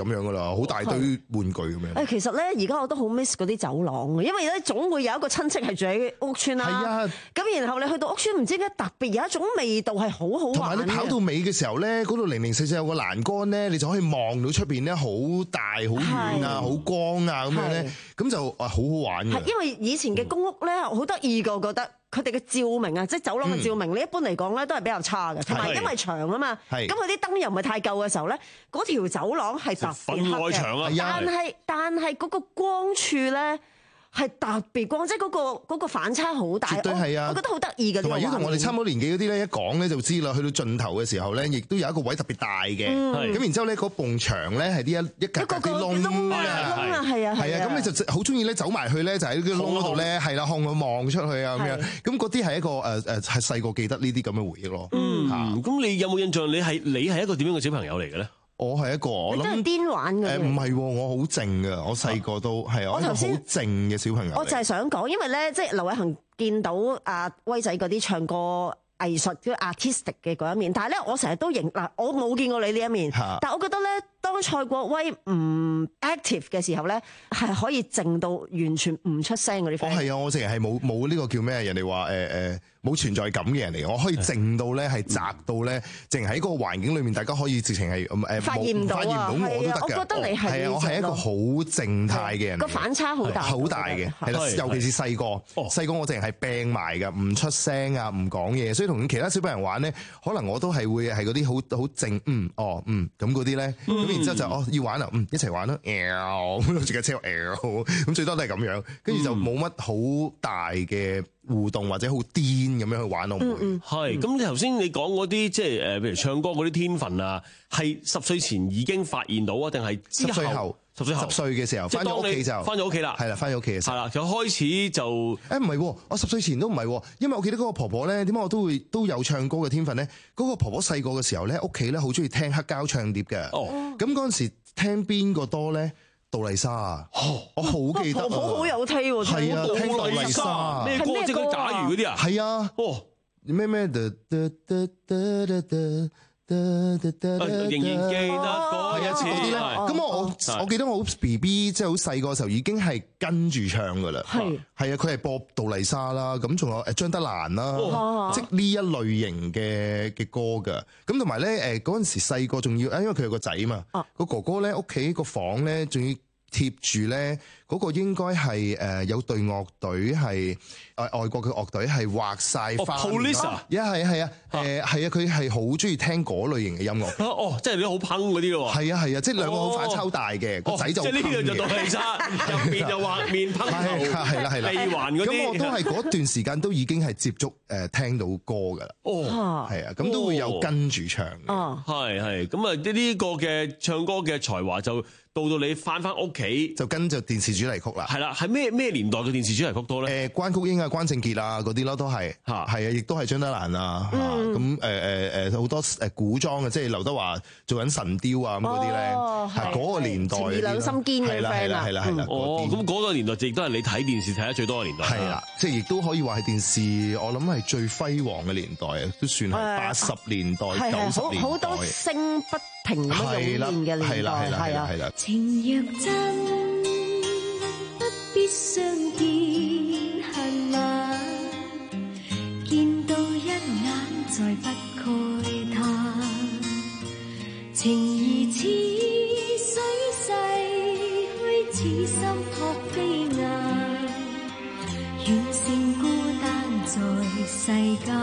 樣噶啦，好大堆玩具咁樣。 誒，其實咧，而家我都好 miss 嗰啲走廊嘅，因為咧總會有一個親戚係住喺屋村啦。係啊，咁然後你去到屋村，唔知點解特別有一種味道係好好玩。同埋你跑到尾嘅時候咧，嗰度零零四四有個欄杆咧，你就可以望到出邊咧好大、好遠啊、好光啊咁樣咧，咁就啊好好玩嘅。 因為以前嘅公屋咧好得意個，覺得。佢哋嘅照明啊，即係走廊嘅照明，你、嗯、一般嚟講咧都係比較差嘅，同埋因為長啊嘛，咁佢啲燈又唔係太夠嘅時候咧，嗰條走廊係特別黑嘅，但係但係嗰個光柱咧。係特別光，即係嗰個嗰個反差好大。絕對係啊！我覺得好得意嘅。 同埋如果同我哋差唔多年紀嗰啲咧，一講咧就知啦。去到盡頭嘅時候咧，亦都有一個位特別大嘅。咁、嗯、然之後咧，嗰埲牆咧係啲一一格格啲窿嘅。係啊係啊。係啊， 咁你就好中意咧走埋去咧，就喺呢個窿嗰度咧，係啦，看佢望出去啊咁樣。咁嗰啲係一個誒誒係細個記得呢啲咁嘅回憶咯。 嗯。咁你有冇印象？你係你係一個點樣嘅小朋友嚟嘅咧？ 我係一個，我諗癲玩嘅。 誒唔係，我好靜嘅，我細個都係我一個好靜嘅小朋友。 我就係想講，因為咧，即係劉偉恒見到阿威仔嗰啲唱歌藝術嘅 artistic 嘅嗰一面，但係咧，我成日都認嗱，我冇見過你呢一面，但係我覺得咧，當蔡國威唔 active 嘅時候咧，係可以靜到完全唔出聲嗰啲 friend。 我係啊，我成日係冇冇呢個叫咩？人哋話誒誒。呃呃冇存在感嘅人嚟，我可以靜到咧，係宅到咧，淨喺嗰個環境裏面，大家可以直情係誒發現唔到啊！係啊，我覺得你係係啊，我係一個好靜態嘅人， 個反差好大， 好大嘅係啦，尤其是細個，細個我淨係病埋㗎，唔出聲啊，唔講嘢，所以同其他小朋友玩咧，可能我都係會係嗰啲好好靜，嗯，哦，嗯，咁嗰啲咧，咁然之後就哦要玩啊，嗯，一齊玩咯，咁攞住架車，咁最多都係咁樣，跟住就冇乜好大嘅互動或者好癲咁樣去玩咯， 嗯係咁。你頭先你講嗰啲即係誒，譬如唱歌嗰啲天分啊，係十歲前已經發現到啊，定係十歲後？十歲十歲嘅時候，翻咗屋企就翻咗屋企啦， 係啦，翻咗屋企嘅時候， 係啦，就開始就誒唔係，我十歲前都唔係，因為我記得嗰個婆婆咧，點解我都會都有唱歌嘅天分咧？嗰個婆婆細個嘅時候咧，屋企咧好中意聽黑膠唱碟嘅，哦，咁嗰陣時聽邊個多咧？杜麗莎啊，我好記得啊， 好好有聽喎， 係啊，聽杜麗莎咩歌？即係嗰啲打魚嗰啲啊， 係啊，哦，咩咩的的的的的的。 仍然記得嗰一次嗰啲咧，咁我我我記得我 B B 即係好細個時候已經係跟住唱噶啦，係係啊，佢係播杜麗莎啦，咁仲有誒張德蘭啦，即係呢一類型嘅嘅歌噶，咁同埋咧誒嗰陣時細個仲要，因為佢有個仔嘛，個哥哥咧屋企個房咧仲要貼住咧嗰個應該係誒有隊樂隊係誒外國嘅樂隊係畫晒花， 哦 Police 啊， 一係係啊誒係啊，佢係好中意聽嗰類型嘅音樂， 哦，即係啲好烹嗰啲咯， 係啊係啊，即係兩個好反差大嘅，個仔就即係呢樣就杜麗莎，入邊就畫面烹頭， 係啦係啦， 鼻環嗰啲， 咁我都係嗰段時間都已經係接觸誒聽到歌㗎啦， 哦， 係啊，咁都會有跟住唱嘅， 哦，係係，咁啊呢呢個嘅唱歌嘅才華就。到到你翻翻屋企就跟就電視主題曲啦， 係啦，係咩咩年代嘅電視主題曲多咧？ 誒關菊英啊、關正傑啊嗰啲咯，都係嚇，係啊，亦都係張德蘭啊，咁誒誒誒好多誒古裝嘅，即係劉德華做緊神雕啊咁嗰啲咧，係嗰個年代嘅兩心堅嘅 friend 啊， 係啦係啦係啦， 哦，咁嗰個年代亦都係你睇電視睇得最多嘅年代， 係啦，即係亦都可以話係電視，我諗係最輝煌嘅年代啊，都算係八十年代、九十年代， 好多聲不停咁樣湧現嘅年代，係啊，係啦。 情若真，不必相見恨晚，見到一眼再不慨嘆，情義似水逝去，似心託飛雁，遠勝孤單在世間。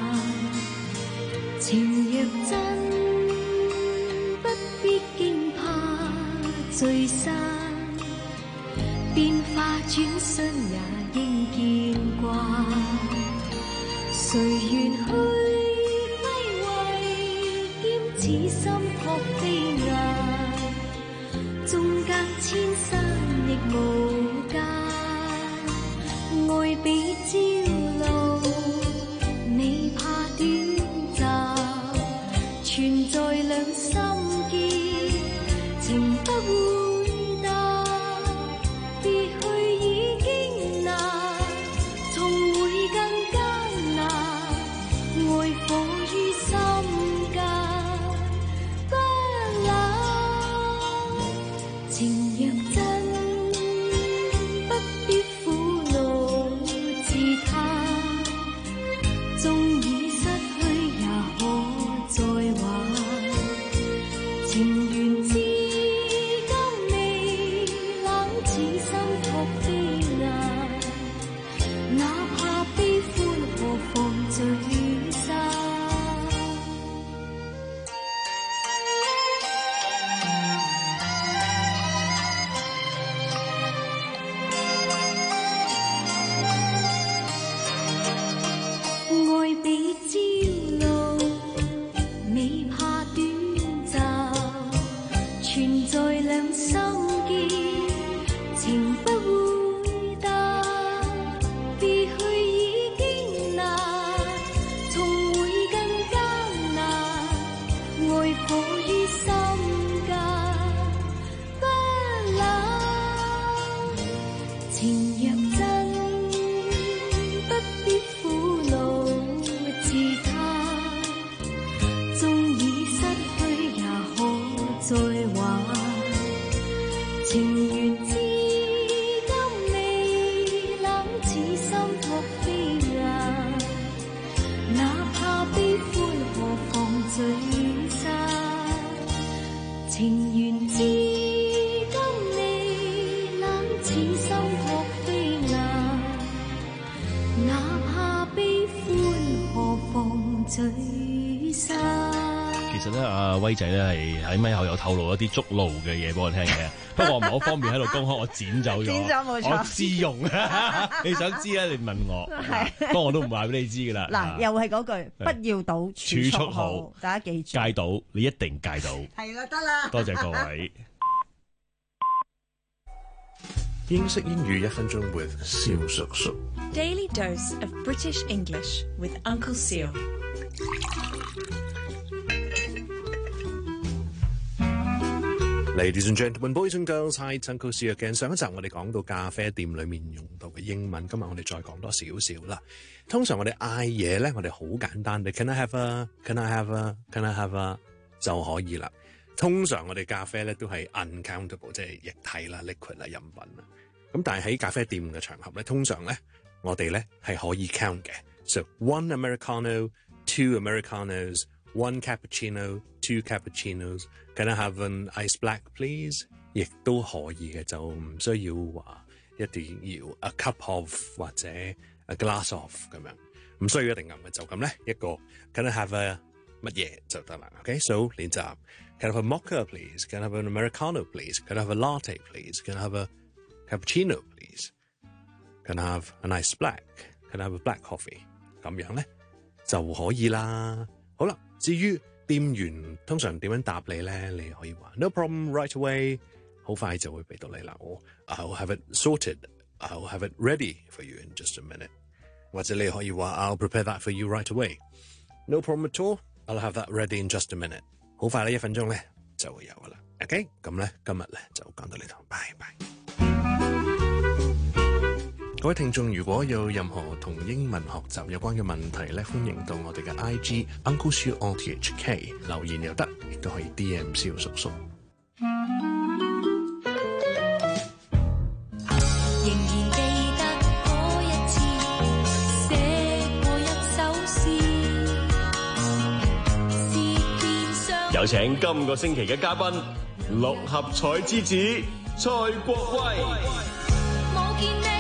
情若真，不必驚怕聚散，變化轉身也應見慣。誰願去揮慧，兼此心託飛雁，縱隔千山亦無間，愛比朝露，你怕短暫，存在兩心結，情不會淡，別去已經難，重會更艱難，愛火於心間不冷。 情緣知今你冷似心撲飛蛾，哪怕悲歡何妨聚散。 其實咧，阿威仔咧係喺咪後有透露一啲捉路嘅嘢俾我聽嘅，不過我唔係好方便喺度公開，我剪走咗。剪走冇錯，我自用。你想知咧，你問我。係。不過我都唔話俾你知噶啦。嗱， 又係嗰句，不要賭，儲蓄好，大家記住。 戒賭，你一定戒到。 係啦，得啦。 多謝各位。 英式英語一分鐘 with 蕭叔叔。 Daily dose of British English with Uncle Seal。 Ladies and gentlemen, boys and girls, hi, it's Uncle Seal again。上一集我哋講到咖啡店裏面用到嘅英文，今日我哋再講多少少啦。通常我哋嗌嘢咧，我哋好簡單，你 Can I have a? Can I have a? Can I have a? 就可以啦。通常我哋咖啡咧都係 uncountable， 即係液體啦、liquid 啦、飲品啦。咁但係喺咖啡店嘅場合咧，通常咧我哋咧係可以 count 嘅。So one Americano, two Americanos, one cappuccino, two cappuccinos。Can I have an ice black, please？ 亦都可以嘅，就唔需要話一定要 a cup of 或者 a glass of 咁樣，唔需要一定咁嘅，就咁咧一個 Can I have a 乜嘢就得啦。OK，so 練習 Can I have a mocha, please? Can I have an Americano, please? Can I have a latte, please? Can I have a cappuccino, please? Can I have an ice black? Can I have a black coffee？ 咁樣咧就可以啦。好啦，至於店員通常點樣答你咧？你可以話 No problem, right away， 好快就會俾到你啦。我 I'll have it sorted, I'll have it ready for you in just a minute。或者你可以話 I'll prepare that for you right away。No problem at all, I'll have that ready in just a minute。好快咧，一分鐘咧就會有噶啦。OK， 咁咧今日咧就講到呢度，拜拜。各位聽眾，如果有任何同英文學習有關嘅問題咧，歡迎到我哋嘅 I G Uncle Seal R T H K 留言又得，亦都可以 D M 蕭叔叔。 仍然記得嗰一次寫過一首詩，詩篇上有請今個星期嘅嘉賓六合彩之子蔡國威。 冇見你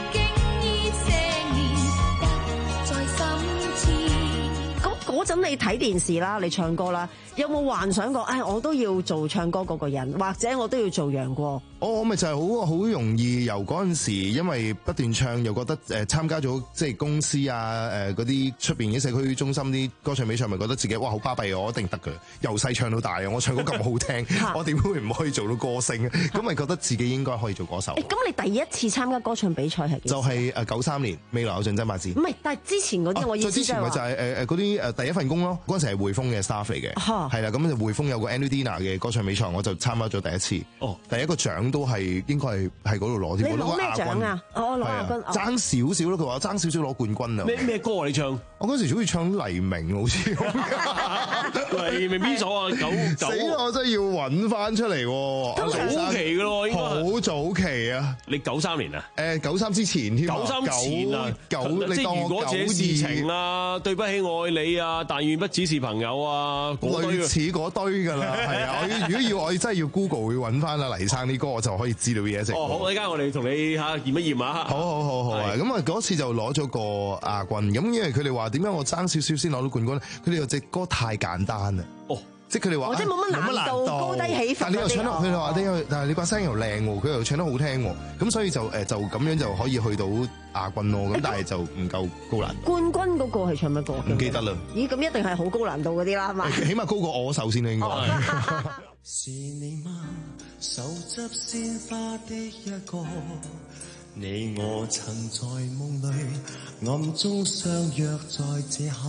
嗰陣你睇電視啦，你唱歌啦，有冇幻想過？唉，我都要做唱歌嗰個人，或者我都要做楊過。 我我咪就係好好容易由嗰陣時，因為不斷唱，又覺得誒參加咗即係公司啊誒嗰啲出邊嘅社區中心啲歌唱比賽，咪覺得自己哇好巴閉，我一定得㗎，由細唱到大啊！我唱歌咁好聽，我點會唔可以做到歌星？咁咪覺得自己應該可以做歌手。 咁你第一次參加歌唱比賽係幾時？ 就係誒九三年未來有進爭八字。 唔係，但係之前嗰啲我意思之前咪就係誒誒嗰啲誒第一份工咯。嗰陣時係匯豐嘅 staff 嚟嘅，係啦，咁就匯豐有個 Annual Dinner 嘅歌唱比賽，我就參加咗第一次。哦，第一個獎都係應該係喺嗰度攞添。 你攞咩獎啊？我攞亞軍， 爭少少咯。佢話爭少少攞冠軍啊！ 咩咩歌啊？你唱？我嗰陣時好似唱黎明，好似黎明邊首啊？九九死啦！我真係要揾翻出嚟喎。 早期嘅咯，應該好早期啊！ 你九三年啊？ 誒，九三之前添。 九三前啊？ 九即係如果這事情啊，對不起愛你啊，但願不只是朋友啊， 類似嗰堆㗎啦，係啊！我如果要我真係要 Google 會揾翻阿黎生啲歌，我就可以知道嘢食。 哦，好，依家我哋同你嚇驗一驗啊！ 好好好好啊！咁啊嗰次就攞咗個亞軍，咁因為佢哋話點解我爭少少先攞到冠軍咧？佢哋話隻歌太簡單啦。哦。即係佢哋話， 即係冇乜難度，高低起伏。 但係你又唱得，佢哋話你又，但係你把聲又靚喎，佢又唱得好聽喎，咁所以就誒就咁樣就可以去到亞軍咯。咁但係就唔夠高難度。 冠軍嗰個係唱乜歌？ 唔記得啦。 咦，咁一定係好高難度嗰啲啦，係嘛？ 起碼高過我首先啦，應該。 是你嗎？手執鮮花的一個，你我曾在夢裏暗中相約在這下。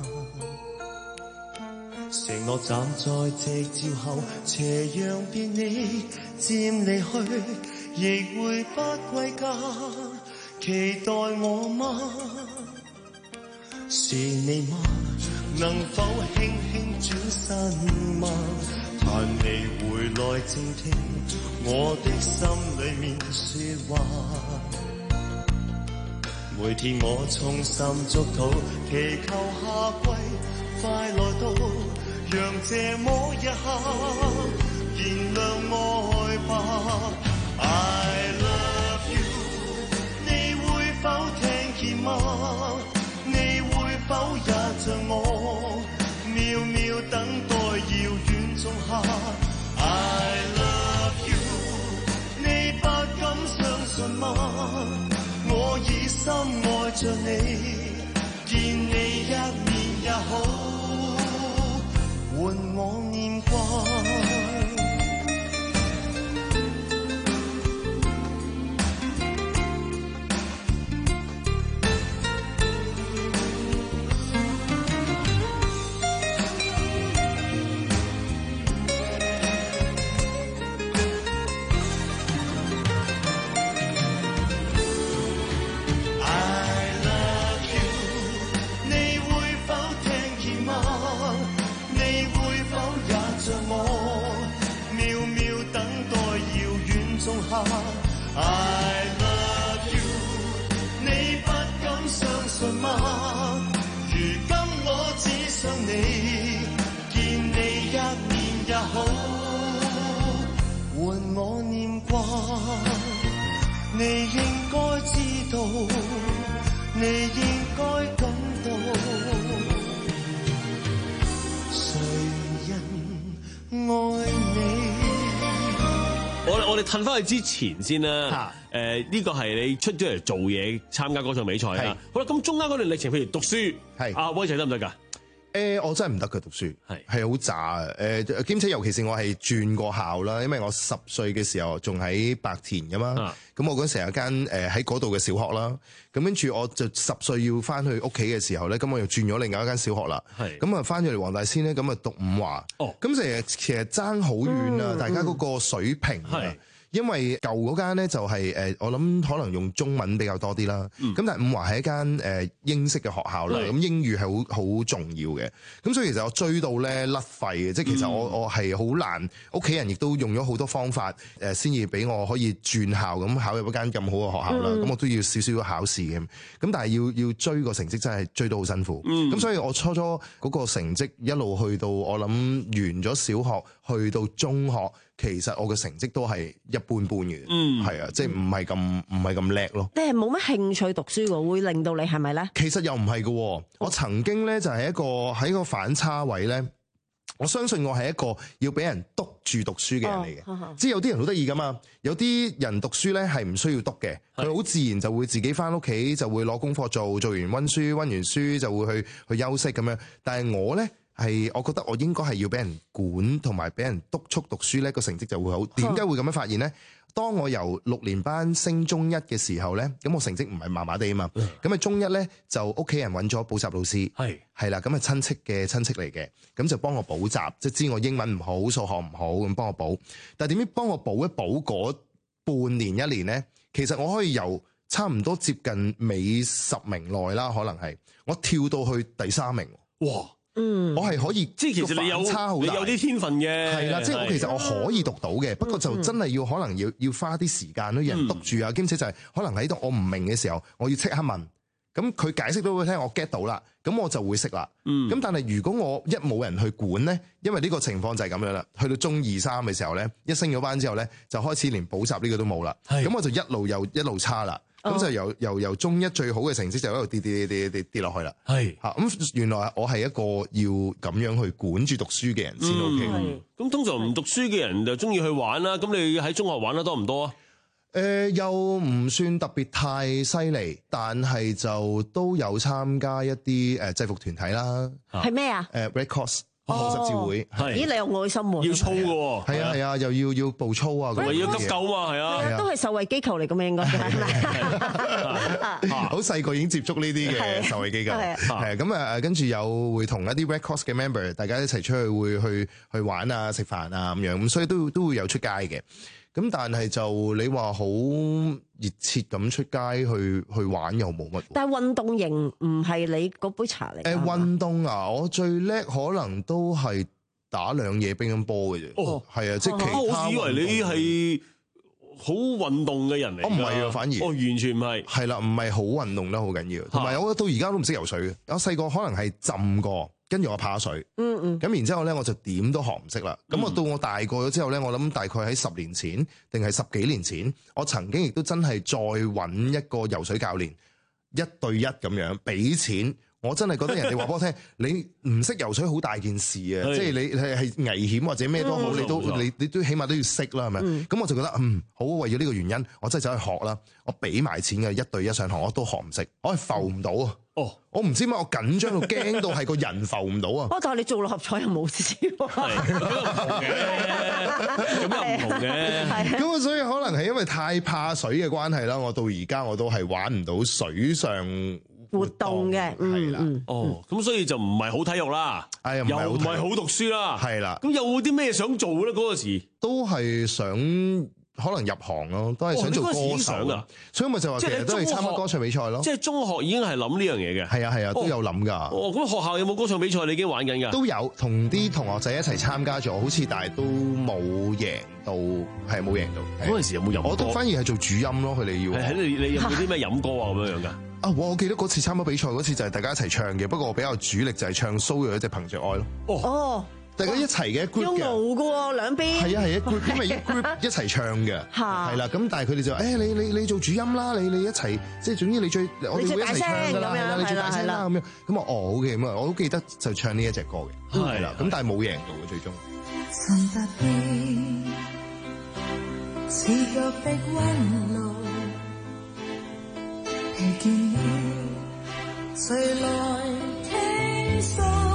承諾站在夕照後，斜陽別你漸離去，亦會不歸家。期待我嗎？是你嗎？能否輕輕轉身嗎？盼你回來靜聽我的心裏面說話。每天我衷心祝禱，祈求夏季快來到，讓這麼一刻着我，秒秒等待遙遠種下。I love you， 你不敢相信嗎？我已深愛着你，見你一面也好，換我念掛。I love you， 你不敢相信嗎？如今我只想你，見你一面也好，換我念掛。你應該知道，你應該感到，誰人愛你？ 我我哋褪翻去之前先啦，誒呢個係你出咗嚟做嘢參加嗰場比賽啦。好啦，咁中間嗰段歷程，譬如讀書，係阿威仔得唔得㗎？ 誒、呃，我真係唔得嘅讀書，係係好渣啊！誒、呃，兼且尤其是我係轉過校啦，因為我十歲嘅時候仲喺白田噶嘛，咁、啊、我嗰陣時有間誒喺嗰度嘅小學啦，咁跟住我就十歲要翻去屋企嘅時候咧，咁我又轉咗另外一間小學啦，咁啊翻咗嚟黃大仙咧，咁啊讀五華，咁成日其實爭好遠啊，大家嗰個水平啊。因為舊嗰間咧就係誒，我諗可能用中文比較多啲啦。咁、嗯、但係五華係一間誒英式嘅學校啦，咁、嗯、英語係好好重要嘅。咁所以其實我追到咧甩肺嘅，即係其實我我係好難，屋企人亦都用咗好多方法誒，先至俾我可以轉校咁考入一間咁好嘅學校啦。咁、嗯、我都要少少考試嘅。咁但係要要追個成績真係追到好辛苦。咁、嗯、所以我初初嗰個成績一路去到我諗完咗小學去到中學。其實我嘅成績都係一般般嘅，嗯，係啊，即係唔係咁唔係咁叻咯。 你係冇乜興趣讀書嘅，會令到你係咪咧？ 其實又唔係嘅，我曾經咧就係一個喺個反差位咧，我相信我係一個要俾人督住讀書嘅人嚟嘅，哦，即係有啲人好得意噶嘛，有啲人讀書咧係唔需要督嘅，佢好自然就會自己翻屋企就會攞功課做，做完溫書溫完書就會去去休息咁樣，但係我咧。係，我覺得我應該係要俾人管同埋俾人督促讀書咧，個成績就會好。點解會咁樣發現呢？當我由六年班升中一嘅時候咧，咁我成績唔係麻麻地啊嘛。咁啊中一咧就屋企人揾咗補習老師，係係啦，咁啊親戚嘅親戚嚟嘅，咁就幫我補習，即係知我英文唔好、數學唔好咁幫我補。但係點知幫我補一補嗰半年一年咧，其實我可以由差唔多接近尾十名內啦，可能係我跳到去第三名。哇！嗯，我係可以，即係其實你有差好大，你有啲天分嘅，係啦，即係我其實我可以讀到嘅，不過就真係要可能要要花啲時間咯，有人督住啊，兼且就係可能喺度我唔明嘅時候，我要即刻問，咁佢解釋到俾我聽，我 get 到啦，咁我就會識啦。嗯，咁但係如果我一冇人去管咧，因為呢個情況就係咁樣啦，去到中二三嘅時候咧，一升咗班之後咧，就開始連補習呢個都冇啦，咁我就一路又一路差啦。咁就由由由中一最好嘅成績就一路跌跌跌跌跌跌落去啦。係嚇，咁原來我係一個要咁樣去管住讀書嘅人先 OK。 咁通常唔讀書嘅人就中意去玩啦。咁你喺中學玩得多唔多啊？ 誒、呃，又唔算特別太犀利，但係就都有參加一啲誒制服團體啦。 係咩啊？ 誒 Red Cross。紅十字會， 咦？你有愛心喎， 要操嘅喎， 係啊係啊，又要要步操啊， 同埋要急救啊，係啊， 都係受惠機構嚟嘅嘛，應該係咪？ 好細個已經接觸呢啲嘅受惠機構，係咁啊，跟住有會同一啲 Red Cross 嘅 member， 大家一齊出去會去去玩啊、食飯啊咁樣，咁所以都都會有出街嘅。咁但係就你話好熱切咁出街去去玩又冇乜。 但係運動型唔係你嗰杯茶嚟。 誒運動啊，我最叻可能都係打兩嘢乒乓波嘅啫。哦，係啊，即係其他。 我以為你係好運動嘅人嚟。 我唔係啊，反而。 哦，完全唔係。 係啦，唔係好運動得好緊要。同埋我到而家都唔識游水嘅。我細個可能係浸過。跟住我怕水，嗯嗯，咁然之後咧我就點都學唔識啦。咁、嗯、我到我大個咗之後咧，我諗大概喺十年前定係十幾年前，我曾經亦都真係再揾一個游水教練，一對一咁樣俾錢我真係覺得人哋話俾我聽，你唔識游水好大件事啊！即係你係係危險或者咩都好， 嗯、 你都你你都起碼都要識啦，係咪？咁、嗯、我就覺得嗯好，為咗呢個原因，我真係走去學啦。我俾埋錢嘅一對一上堂，我都學唔識，我係浮唔到啊！哦，我唔知點解我緊張到驚到係個人浮唔到啊！ 不過但係你做六合彩又冇事喎， 咁又唔同嘅，咁又唔同嘅。 咁啊，所以可能係因為太怕水嘅關係啦，我到而家我都係玩唔到水上活動嘅，係啦。 哦，咁所以就唔係好體育啦， 又唔係好讀書啦， 係啦。 咁有冇啲咩想做咧？嗰個時都係想。可能入行咯，都係想做歌手㗎，所以咪就話其實都係參加歌唱比賽咯。 即係中學已經係諗呢樣嘢嘅。 係啊係啊，都有諗㗎。 哦，咁學校有冇歌唱比賽？你已經玩緊㗎？ 都有，同啲同學仔一齊參加咗，好似但係都冇贏到，係冇贏到。 嗰陣時有冇飲歌？ 我都反而係做主音咯，佢哋要。 係你你有冇啲咩飲歌啊咁樣樣㗎？ 啊！我記得嗰次參加比賽嗰次就係大家一齊唱嘅，不過我比較主力就係唱蘇芮一隻憑着愛咯。 哦。大家一齊嘅 group 嘅， 要熬嘅喎兩邊。係啊係一 group， 因為一 group 一齊唱嘅，係啦。咁但係佢哋就誒、哎、你你你做主音啦，你你一齊即係總之你最我哋會一齊唱㗎啦，係啦，你最大聲啦咁樣。咁啊哦好嘅咁啊，我都記得就唱呢一隻歌嘅，係啦。咁但係冇贏到嘅最終。 曾特別似腳的溫路，疲倦了，誰來傾訴？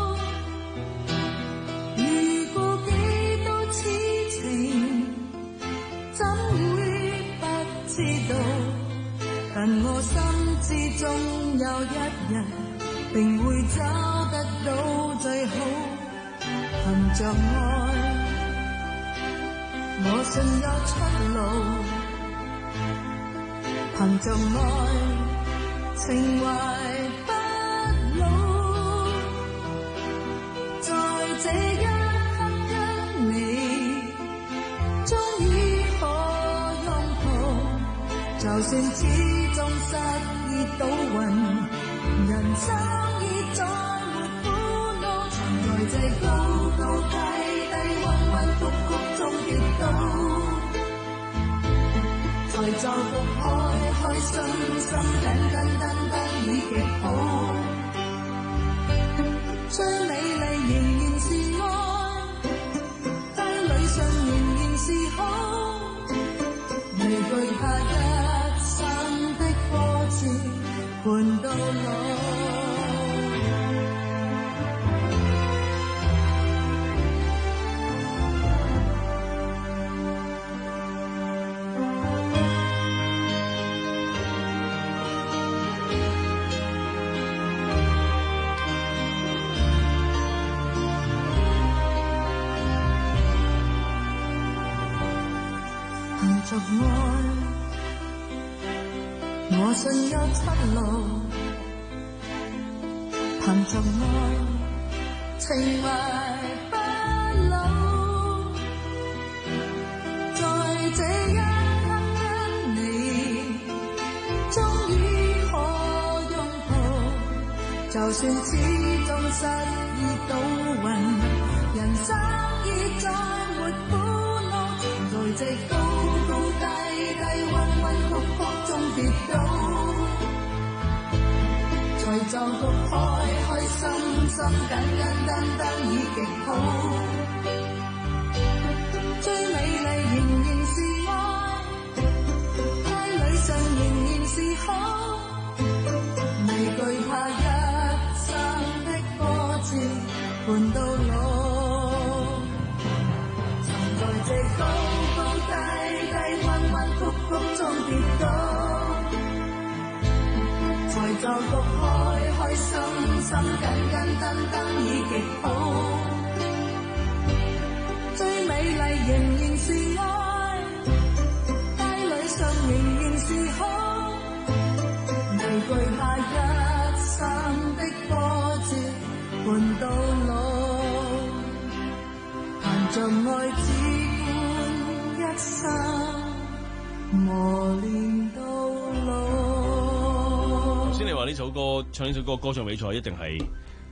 怎會不知道？但我心知總有一日，定會找得到最好。憑着愛，我信有出路。憑着愛，情懷不老。在這一刻跟你，終於就算始終失意倒運，人生已再沒苦惱。曾在這高高低低、彎彎曲曲中跌倒，才就復開開心心，緊緊噔噔已極好。最美麗仍然是愛，低裏上仍然是好，未懼怕一伴到老。憑着愛，我信有出路。憑着愛，情懷不老。在這一刻跟你，終於可擁抱。就算始終失意倒運，人生已再沒苦惱。在這高高低低、彎彎曲曲中跌倒，才就復開開心心，緊緊噔噔已極好。最美麗仍然是愛，街裏上仍然是好，未懼怕一生的波折伴到老。曾在這高高低低、彎彎曲曲中跌倒，才就復開開心心，緊緊噔噔已極好。最美麗仍然是愛，街裏上仍然是好，未懼怕一生的波折伴到老。憑着愛只管一生磨練到老。 頭先你話呢首歌唱呢首歌歌唱比賽一定係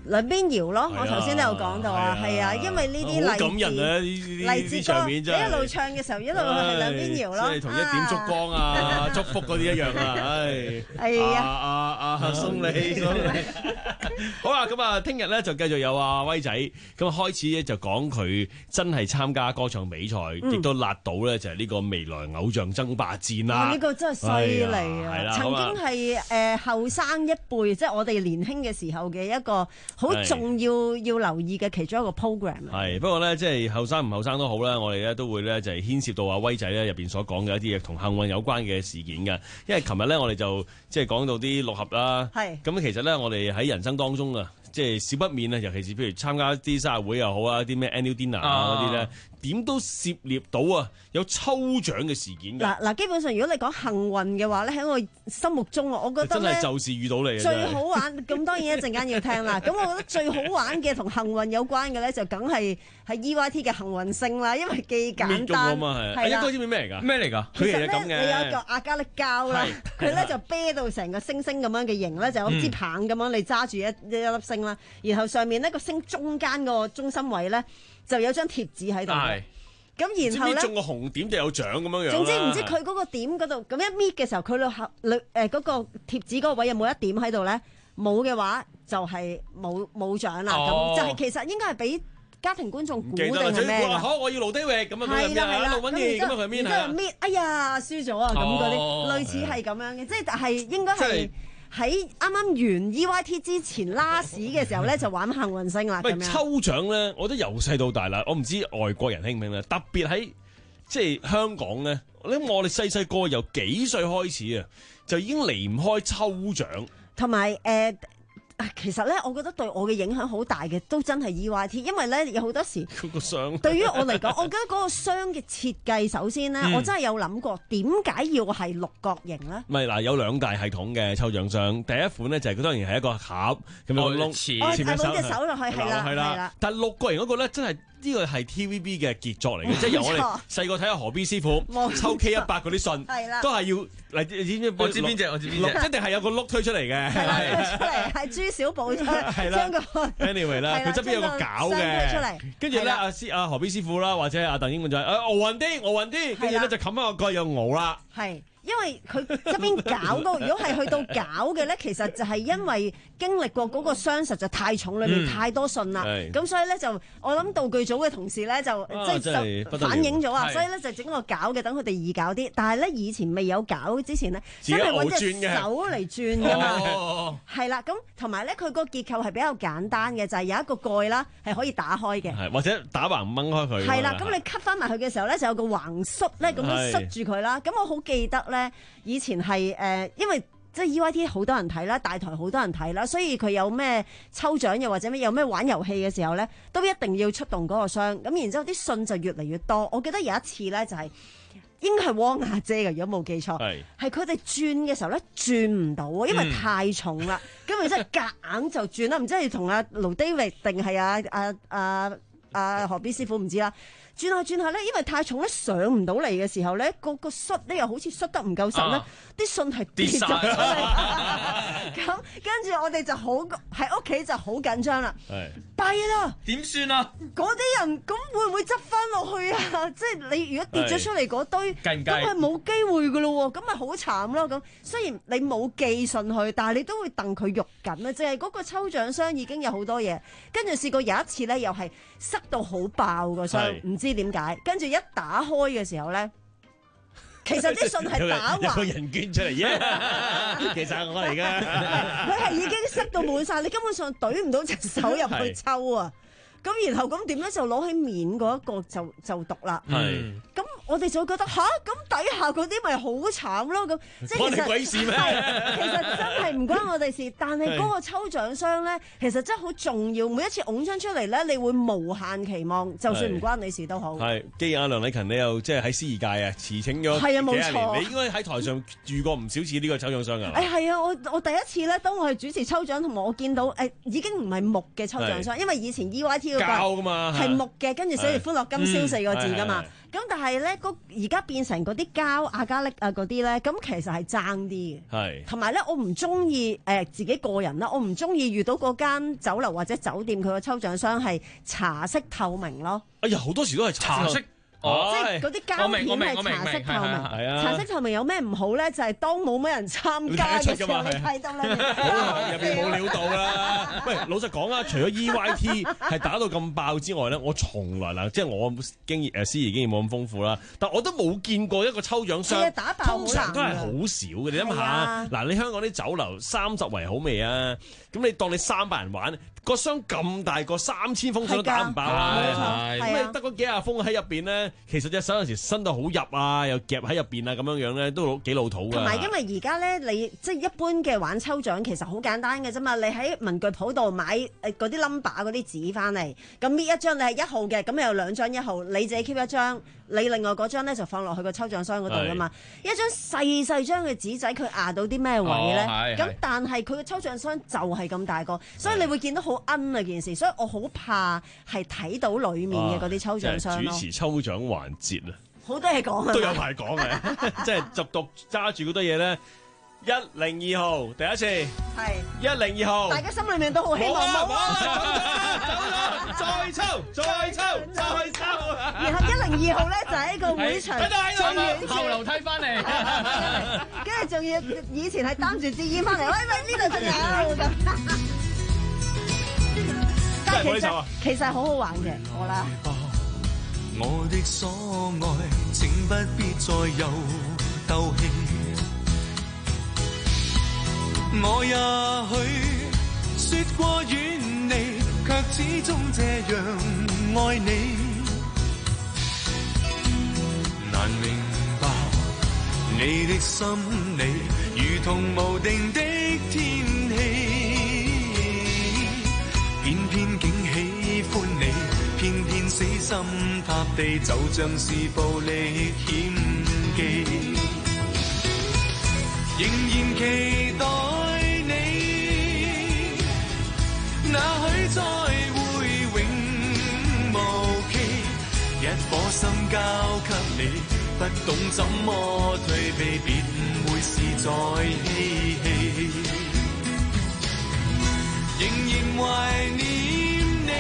兩邊搖咯，我頭先都有講到啊，係啊，因為呢啲勵感人啊，勵志歌，你一路唱嘅時候一路係兩邊搖咯， 即係同一點燭光啊、祝福嗰啲一樣啊，唉， 係啊， 啊啊送你，好啦，咁啊，聽日咧就繼續有阿威仔，咁啊開始咧就講佢真係參加歌唱比賽，亦都辣到咧就係呢個未來偶像爭霸戰啦。 呢個真係犀利啊！曾經係誒後生一輩，即係我哋年輕嘅時候嘅一個好重要要留意嘅其中一個 program。 係不過咧，即係後生唔後生都好啦，我哋咧都會咧就係牽涉到阿威仔咧入邊所講嘅一啲嘢同幸運有關嘅事件㗎。因為琴日咧我哋就即係講到啲六合啦，係咁其實咧我哋喺人生當中啊，即係少不免啊，尤其是譬如參加啲生日會又好啊，啲咩 annual dinner 啊嗰啲咧，點都涉獵到啊有抽獎嘅事件㗎。嗱嗱，基本上如果你講幸運嘅話咧，喺我心目中我覺得真係就是遇到你最好玩。咁當然一陣間要聽啦。咁我覺得最好玩嘅同幸運有關嘅咧，就梗係係 E Y T 嘅幸運星啦，因為既簡單係啦。應該知唔知咩嚟㗎？咩嚟㗎？ 其實咧，你有一個亞加力膠啦，佢咧就啤到成個星星咁樣嘅形咧，就好似棒咁樣，你揸住一一粒星啦，然後上面呢個星中間個中心位咧就有張貼紙喺度。咁然後咧， 中個紅點就有獎咁樣樣。 總之唔知佢嗰個點嗰度，咁一搣嘅時候，佢裏後裏誒嗰個貼紙嗰個位有冇一點喺度咧？冇嘅話就係冇冇獎啦。咁就係其實應該係俾家庭觀眾估定係咩？ 好，我要盧低域咁樣。係啦係啦，咁然之後然之後搣，哎呀輸咗啊！咁嗰啲類似係咁樣嘅，即係但係應該係。喺啱啱完 E Y T 之前 last 嘅時候咧，就玩幸運星啦。咁樣抽獎咧，我覺得由細到大啦，我唔知外國人興唔興咧。特別喺即係香港咧，我諗我哋細細個由幾歲開始啊，就已經離唔開抽獎， 同埋誒。其實咧，我覺得對我嘅影響好大嘅，都真係 E Y T， 因為咧有好多時嗰個箱對於我嚟講，我覺得嗰個箱嘅設計，首先咧，嗯、我真係有諗過點解要係六角形咧？ 唔係嗱，有兩大系統嘅抽獎箱，第一款咧就係佢當然係一個盒咁樣窿， 前前隻手落去係啦，係啦， 但係六角形嗰個咧真係。呢個係 T V B 嘅傑作嚟嘅，即係由我哋細個睇下何必師傅抽 K 一百嗰啲信，都係要嚟知唔知？ 我知邊隻？我知邊隻？ 一定係有個碌推出嚟嘅， 係啦，推出嚟係朱小寶將個 anyway 啦，佢側邊有個絞嘅，跟住咧阿師阿何必師傅啦，或者阿鄧英文就係誒奧運啲，奧運啲，跟住咧就冚翻個蓋又熬啦， 係。因為佢側邊搞嗰個，如果係去到搞嘅咧，其實就係因為經歷過嗰個箱實在太重，裏面太多信啦。咁、嗯、所以咧就我諗道具組嘅同事咧就、啊、即係就反映咗啊，所以咧就整個搞嘅，等佢哋易搞啲。但係咧以前未有搞之前咧，真係揾隻手嚟轉㗎嘛。係啦，咁同埋咧佢個結構係比較簡單嘅，就係、是、有一個蓋啦，係可以打開嘅， 或者打橫掹開佢。 係啦，咁你吸翻埋去嘅時候咧，就有個橫塞咧，咁樣塞住佢啦。咁我好記得。咧以前係誒、呃，因為即係 E Y T 好多人睇啦，大台好多人睇啦，所以佢有咩抽獎又或者咩有咩玩遊戲嘅時候咧，都一定要出動嗰個箱。咁然之後啲信就越嚟越多。我記得有一次咧，就係、是、應該係汪阿姐嘅，如果冇記錯，係佢哋轉嘅時候咧轉唔到，因為太重啦。咁然之後夾硬就轉啦，唔知係同阿盧 David 定係阿阿阿阿何必師傅唔知啦。轉下轉下咧，因為太重咧上唔到嚟嘅時候咧，個個塞咧又好似塞得唔夠實咧，啲、啊、信係跌咗出嚟。咁跟住我哋就好喺屋企就好緊張啦。係弊啦， 點算啊？ 嗰啲人咁會唔會執翻落去啊？即係你如果跌咗出嚟嗰堆，咁係冇機會噶咯喎，咁咪好慘咯。咁雖然你冇寄信去，但係你都會戥佢肉緊啊。即係嗰個抽獎箱已經有好多嘢，跟住試過有一次咧，又係塞到好爆個箱，唔知點解，跟住一打開嘅時候咧，其實啲信係打橫， 有個人捐出嚟啫，其實係我嚟噶， 佢係已經塞到滿晒，你根本上懟唔到隻手入去抽啊！咁然後咁點咧就攞起面嗰一個就就讀啦。係咁我哋就覺得吓，咁底下嗰啲咪好慘咯。咁即係其實鬼事咩？ 其實真係唔關我哋事，但係嗰個抽獎箱咧，其實真係好重要。每一次拱張出嚟咧，你會無限期望，就算唔關你事都好。係， 既然阿梁禮勤你又即係喺司儀界啊，辭請咗係啊，冇錯， 你應該喺台上遇過唔少次呢個抽獎箱㗎。 誒係啊，我我第一次咧，當我係主持抽獎，同埋我見到誒已經唔係木嘅抽獎箱，因為以前 E Y T 膠㗎嘛， 係木嘅，跟住寫住歡樂今宵四個字㗎嘛。咁但係咧，嗰嗰而家變成嗰啲膠亞加力啊嗰啲咧，咁其實係爭啲嘅。 係。 同埋咧，我唔中意誒自己個人啦，我唔中意遇到嗰間酒樓或者酒店佢個抽獎箱係茶色透明咯。 哎呀，好多時都係茶色。 哦、即係嗰啲膠片係茶色透明， 係啊， 茶色透明有咩唔好咧？就係、是、當冇乜人參加嘅時候，你睇到咧， 入邊冇料到啦。喂，老實講啊，除咗 E Y T 係打到咁爆之外咧，我從來嗱，即係我經驗誒司儀經驗冇咁豐富啦，但我都冇見過一個抽獎箱， 打爆通常都係好少嘅。你諗下，嗱，你香港啲酒樓三十圍好味啊，咁你當你三百人玩。個箱咁大個三千封信都打唔爆啊！咁你得嗰幾廿封喺入邊咧，其實隻手有時伸到好入啊，又夾喺入邊啊，咁樣樣咧都幾老土㗎。 同埋因為而家咧，你即係一般嘅玩抽獎其實好簡單嘅啫嘛，你喺文具鋪度買誒嗰啲 number 嗰啲紙翻嚟，咁搣一張你係一號嘅，咁有兩張一號，你自己 keep 一張，你另外嗰張咧就放落去個抽獎箱嗰度㗎嘛。一張細細張嘅紙仔，佢壓到啲咩位咧？咁、哦、但係佢嘅抽獎箱就係咁大個，所以你會見到好奀啊件事，所以我好怕係睇到裡面嘅嗰啲抽獎箱咯。 主持抽獎環節啊， 好多嘢講啊， 都有排講嘅，即係就讀揸住嗰多嘢咧。一零二號第一次係一零二號，大家心裏面都好希望冇啊！ 再抽再抽再抽， 然後一零二號咧就喺個會場最遠後樓梯翻嚟， 跟住仲要以前係擔住支煙翻嚟，喂喂呢度仲有咁。但係其實其實好好玩嘅，好啦。 我的所愛，請不必再有鬥氣。我也許說過遠離，卻始終這樣愛你。難明白你的心理，如同無定的天氣，偏偏竟喜歡你，偏偏死心塌地，就像是暴力險記，仍然期待那許再會永無期，一顆心交給你，不懂怎麼退避，便會是在嬉戲，仍然懷念你，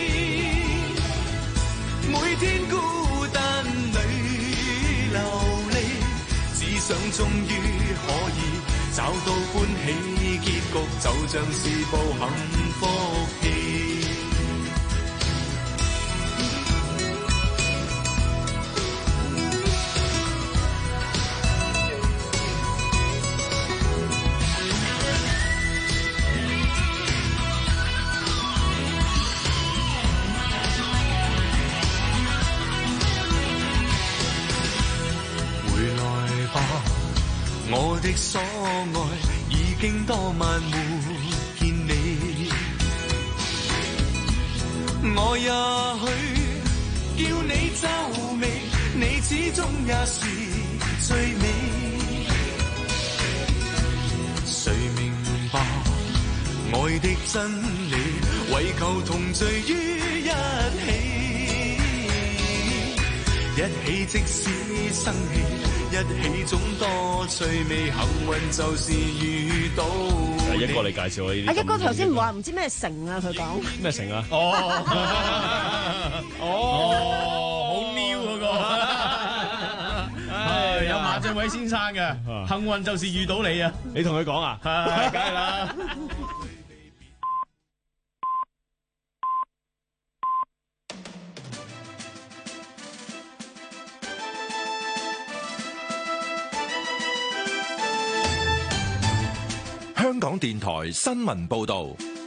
每天孤單裏流離，只想終於可以找到歡喜結局，就像是部幸福戲。回來吧，我的所愛，已經多晚沒見你，我也許叫你皺眉，你始終也是最美。誰明白愛的真理，為求同聚於一起，一起即使生氣，一起總多趣味，幸運就是遇到你。 一哥你介紹我呢啲。 阿一哥頭先唔話唔知咩城啊，佢講咩城啊？ 哦哦，好 new 嗰個，係有馬俊偉先生嘅，幸運就是遇到你啊！ 你同佢講啊？ 係，梗係啦。 香港電台新聞報道，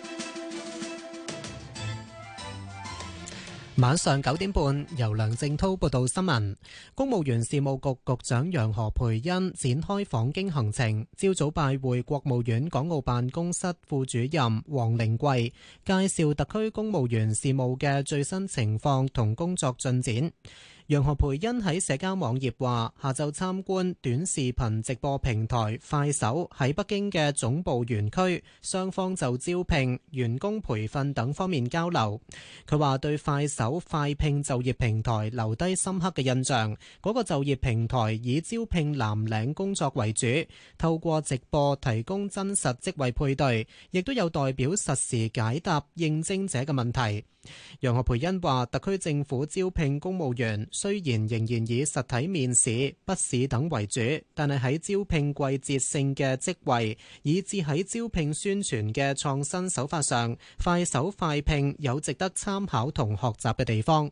晚上九點半，由梁正濤報道新聞。公務員事務局局長楊何蓓茵展開訪京行程，朝早拜會國務院港澳辦公室副主任黃靈桂，介紹特區公務員事務嘅最新情況同工作進展。 楊何蓓茵喺社交網頁話：下晝參觀短視頻直播平台快手喺北京嘅總部園區，雙方就招聘、員工培訓等方面交流。佢話對快手快聘就業平台留低深刻嘅印象。嗰個就業平台以招聘藍領工作為主，透過直播提供真實職位配對，亦都有代表實時解答應徵者嘅問題。楊何蓓茵話：特區政府招聘公務員雖然仍然以實體面試、筆試等為主，但係喺招聘季節性嘅職位，以至喺招聘宣傳嘅創新手法上，快手快聘有值得參考同學習嘅地方。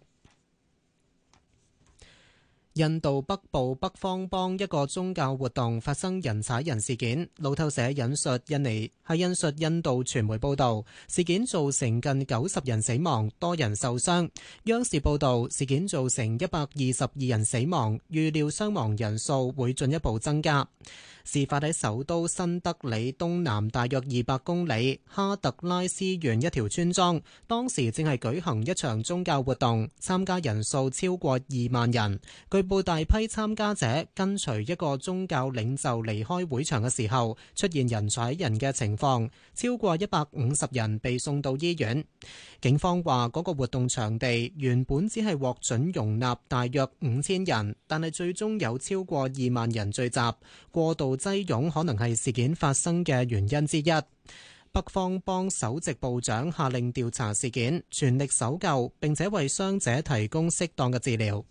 印度北部北方邦一個宗教活動發生人踩人事件，路透社引述印尼係引述印度傳媒報道，事件造成近九十人死亡，多人受傷。央視報道，事件造成一百二十二人死亡，預料傷亡人數會進一步增加。事發喺首都新德里東南大約二百公里哈特拉斯縣一條村莊，當時正係舉行一場宗教活動，參加人數超過二萬人。據報大批參加者跟隨一個宗教領袖離開會場嘅時候，出現人踩人嘅情況，超過一百五十人被送到醫院。警方話嗰個活動場地原本只係獲准容納大約五千人，但係最終有超過二萬人聚集，過度擠擁可能係事件發生嘅原因之一。北方邦首席部長下令調查事件，全力搜救，並且為傷者提供適當嘅治療。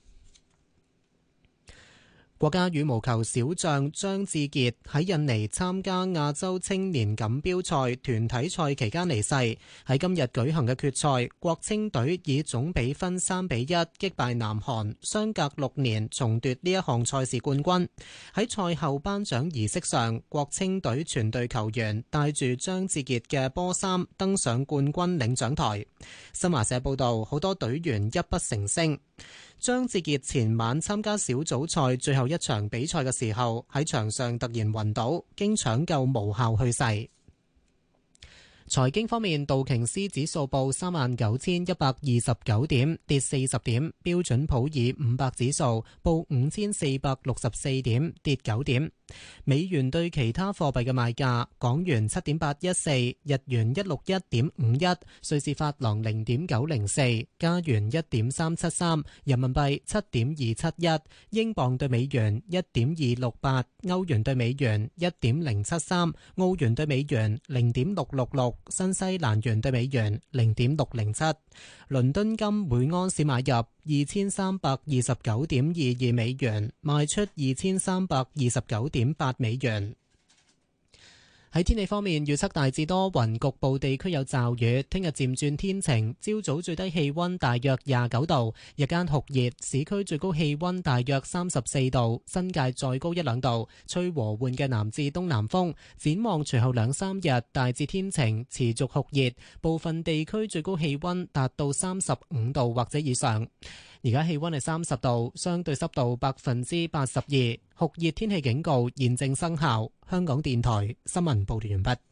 國家羽毛球小將張志傑喺印尼參加亞洲青年錦標賽團體賽期間離世。喺今日舉行嘅決賽，國青隊以總比分三比一擊敗南韓，相隔六年重奪呢一項賽事冠軍。喺賽後頒獎儀式上，國青隊全隊球員帶住張志傑嘅波衫登上冠軍領獎台。新華社報道，好多隊員泣不成聲。張志傑前晚參加小組賽最後一場比賽嘅時候，喺場上突然暈倒，經搶救無效去世。財經方面，道瓊斯指數報三萬九千一百二十九點，跌四十點；標準普爾五百指數報五千四百六十四點，跌九點。美元對其他貨幣嘅賣價：港元七點八一四，日元一六一點五一，瑞士法郎零點九零四，加元一點三七三，人民幣七點二七一，英鎊對美元一點二六八，歐元對美元一點零七三，澳元對美元零點六六六，新西蘭元對美元零點六零七。倫敦金每安士買入二千三百二十九點二二美元，賣出二千三百二十九點八美元。喺天氣方面，預測大致多雲，局部地區有驟雨。聽日漸轉天晴，朝早最低氣溫大約廿九度，日間酷熱，市區最高氣溫大約三十四度，新界再高一兩度，吹和緩嘅南至東南風。展望隨後兩三日大致天晴，持續酷熱，部分地區最高氣溫達到三十五度或者以上。而家氣溫係三十度，相對濕度百分之八十二，酷熱天氣警告現正生效。香港電台新聞報道完畢。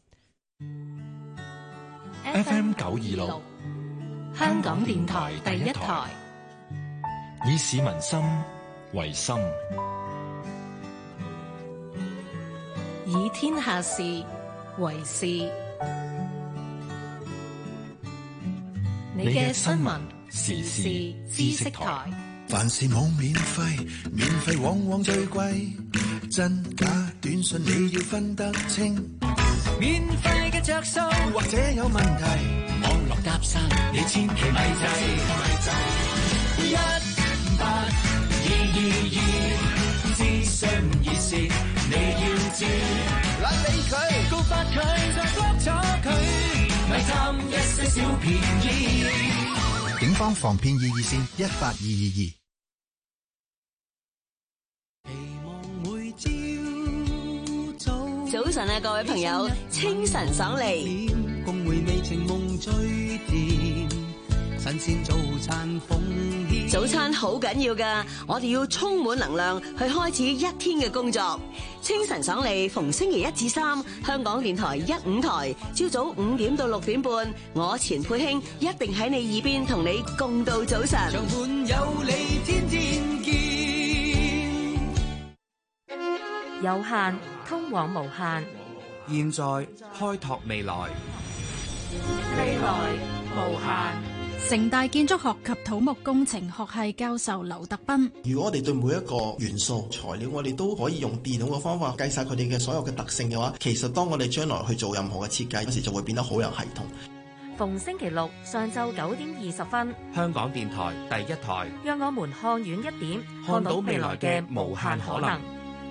F M 九二六， 香港電台第一台， 以市民心為心， 以天下事為事。你嘅新聞時事知識台， 凡事冇免費，免費往往最貴，真假短信你要分得清。免費嘅着數或者有問題，網絡搭訕你千祈咪制咪制。一八二二二諮詢熱線你要知，懶理佢告發佢就 block 咗佢，咪貪一些小便宜。警方防騙易熱線一八二二二。 早晨啊，各位朋友，清晨爽利。早餐好緊要噶，我哋要充滿能量去開始一天嘅工作。 清晨爽利，逢星期一至三，香港電台一五台，朝早五點到六點半，我錢佩卿一定喺你耳邊同你共度早晨。 長伴有你天天見， 有限通往無限， 現在開拓未來， 未來無限。 城大建築學及土木工程學系教授劉特斌： 如果我哋對每一個元素材料，我哋都可以用電腦嘅方法計晒佢哋嘅所有嘅特性嘅話，其實當我哋將來去做任何嘅設計嗰時，就會變得好有系統。 逢星期六上晝九點二十分， 香港電台第一台， 讓我們看遠一點，看到未來嘅無限可能。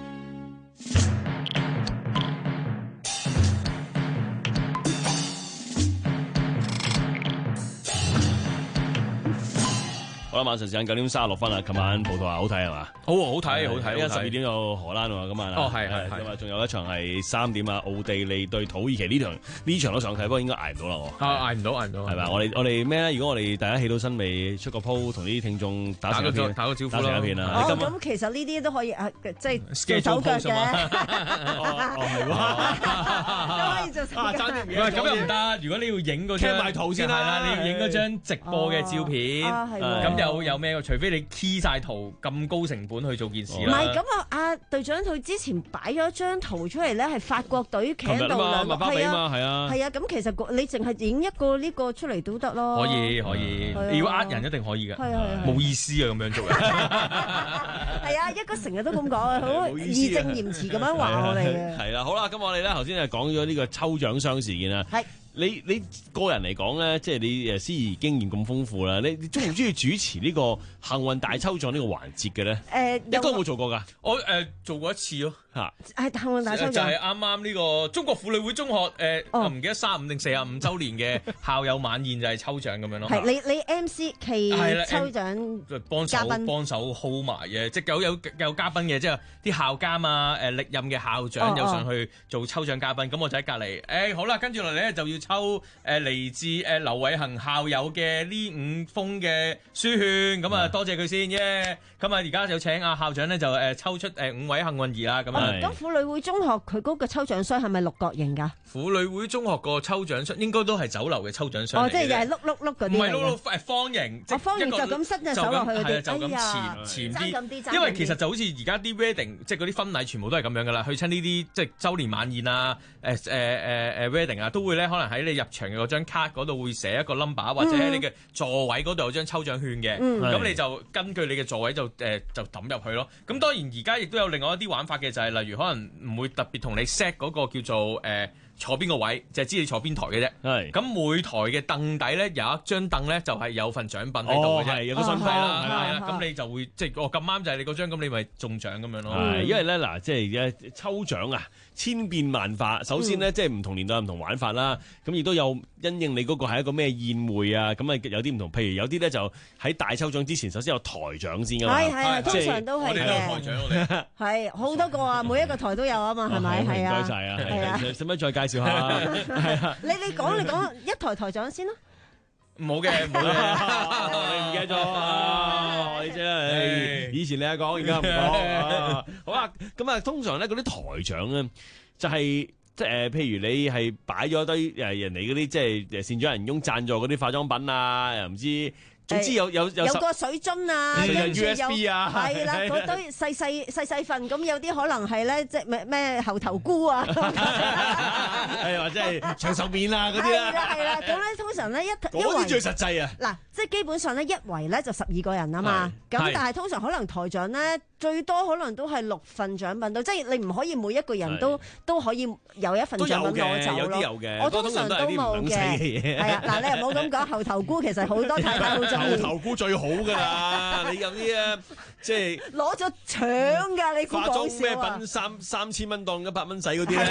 好啦，晚上時間九點三十六分啦。琴晚葡萄牙好睇係嘛？ 好好睇，好睇。 因為十二點有荷蘭喎，咁啊。 哦，係係係。 咁啊，仲有一場係三點啊，奧地利對土耳其呢場呢場都想睇，不過應該捱唔到啦喎。 啊，捱唔到，捱唔到。 係咪？我哋我哋咩咧？如果我哋大家起到身未出個 po 同啲聽眾打成一片， 打個招呼啦。 打成一片啊！ 哦，咁其實呢啲都可以啊，即係做手腳嘅。 哦，係喎。 都可以做手腳。 咁又唔得。如果你要影嗰張， 貼埋圖先係啦，你要影嗰張直播嘅照片。咁有有咩？除非你 key 晒圖咁高成本去做件事啦。 唔係咁啊！阿隊長佢之前擺咗張圖出嚟咧，係法國隊企喺度兩， 係啊，係啊， 係啊。咁其實你淨係影一個呢個出嚟都得咯。 可以可以，你要呃人一定可以嘅。 係啊， 冇意思啊咁樣做嘅。 係啊，一個成日都咁講啊，好義正言辭咁樣話我哋嘅。 係啦，好啦，咁我哋咧頭先就講咗呢個抽獎箱事件啦。係。你你個人嚟講咧，即係你誒司儀經驗咁豐富啦，你你中唔中意主持呢個幸運大抽獎呢個環節嘅咧？誒，一哥有冇做過㗎？ 我誒做過一次咯，嚇。 係幸運大抽獎， 就係啱啱呢個中國婦女會中學誒，我唔記得三十五定四十五週年嘅校友晚宴就係抽獎咁樣咯。 係你你 M C 期抽獎幫手幫手 hold 埋嘅，即係有有有嘉賓嘅，即係啲校監啊誒歷任嘅校長又上去做抽獎嘉賓，咁我就喺隔離誒好啦，跟住落嚟咧就要抽誒嚟自誒劉偉恒校友嘅呢五封嘅書券，咁啊多謝佢先耶！咁啊而家就請阿校長咧就誒抽出誒五位幸運兒啦，咁啊。 咁婦女會中學佢嗰個抽獎箱係咪六角形㗎？ 婦女會中學個抽獎箱應該都係酒樓嘅抽獎箱嚟嘅。 哦，即係又係碌碌碌嗰啲。 唔係碌碌，係方形。 哦，方形就咁伸隻手落去嗰啲。 就咁前前啲。因為其實就好似而家啲 wedding，即係嗰啲婚禮全部都係咁樣㗎啦。去親呢啲即係週年晚宴啊，誒誒誒誒 wedding 啊，都會咧可能喺你入場嘅嗰張卡嗰度會寫一個 number，或者喺你嘅座位嗰度有張抽獎券嘅。咁你就根據你嘅座位就誒就抌入去咯。咁當然而家亦都有另外一啲玩法嘅，就係例如可能唔會特別同你 set 嗰個叫做誒坐邊個位，就係知你坐邊台嘅啫。係。咁每台嘅凳底咧有一張凳咧就係有份獎品喺度嘅啫。有個信費啦，係啦。咁你就會即係哦咁啱就係你嗰張，咁你咪中獎咁樣咯。 係，因為咧嗱，即係而家抽獎啊，千變萬化。首先咧，即係唔同年代有唔同玩法啦。咁亦都有因應你嗰個係一個咩宴會啊。咁啊有啲唔同，譬如有啲咧就喺大抽獎之前，首先有台獎先㗎嘛。係係，通常都係嘅。我哋都有台獎，我哋係好多個啊，每一個台都有啊嘛，係咪？係啊。唔該曬啊，係啊。 使唔使再介紹下？係啊。 你你講你講一台台獎先啦。 冇嘅，冇嘅， 你唔記得咗啊？你啫，以前你係講，而家唔講。好啊，咁啊，通常咧嗰啲台獎咧，就係即係誒，譬如你係擺咗堆誒人哋嗰啲即係善長仁翁贊助嗰啲化妝品啊，又唔知。總之有有有有個水樽啊，跟住有 U S B 啊， 係啦，嗰堆細細細細份，咁有啲可能係咧，即係咩咩猴頭菇啊， 係或者係長壽麵啊嗰啲啦， 係啦係啦，咁咧通常咧一一嗰啲最實際啊， 嗱，即係基本上咧一圍咧就十二個人啊嘛，咁但係通常可能台長咧最多可能都係六份獎品到，即係你唔可以每一個人都都可以有一份獎品攞走咯， 有啲有嘅， 我通常都冇嘅，係啊，嗱你又冇咁講，猴頭菇其實好多太太好中。 猴頭菇最好㗎啦！你有啲啊，即係攞咗獎㗎，你估講笑啊？ 化妝咩品三三千蚊當一百蚊使嗰啲咧？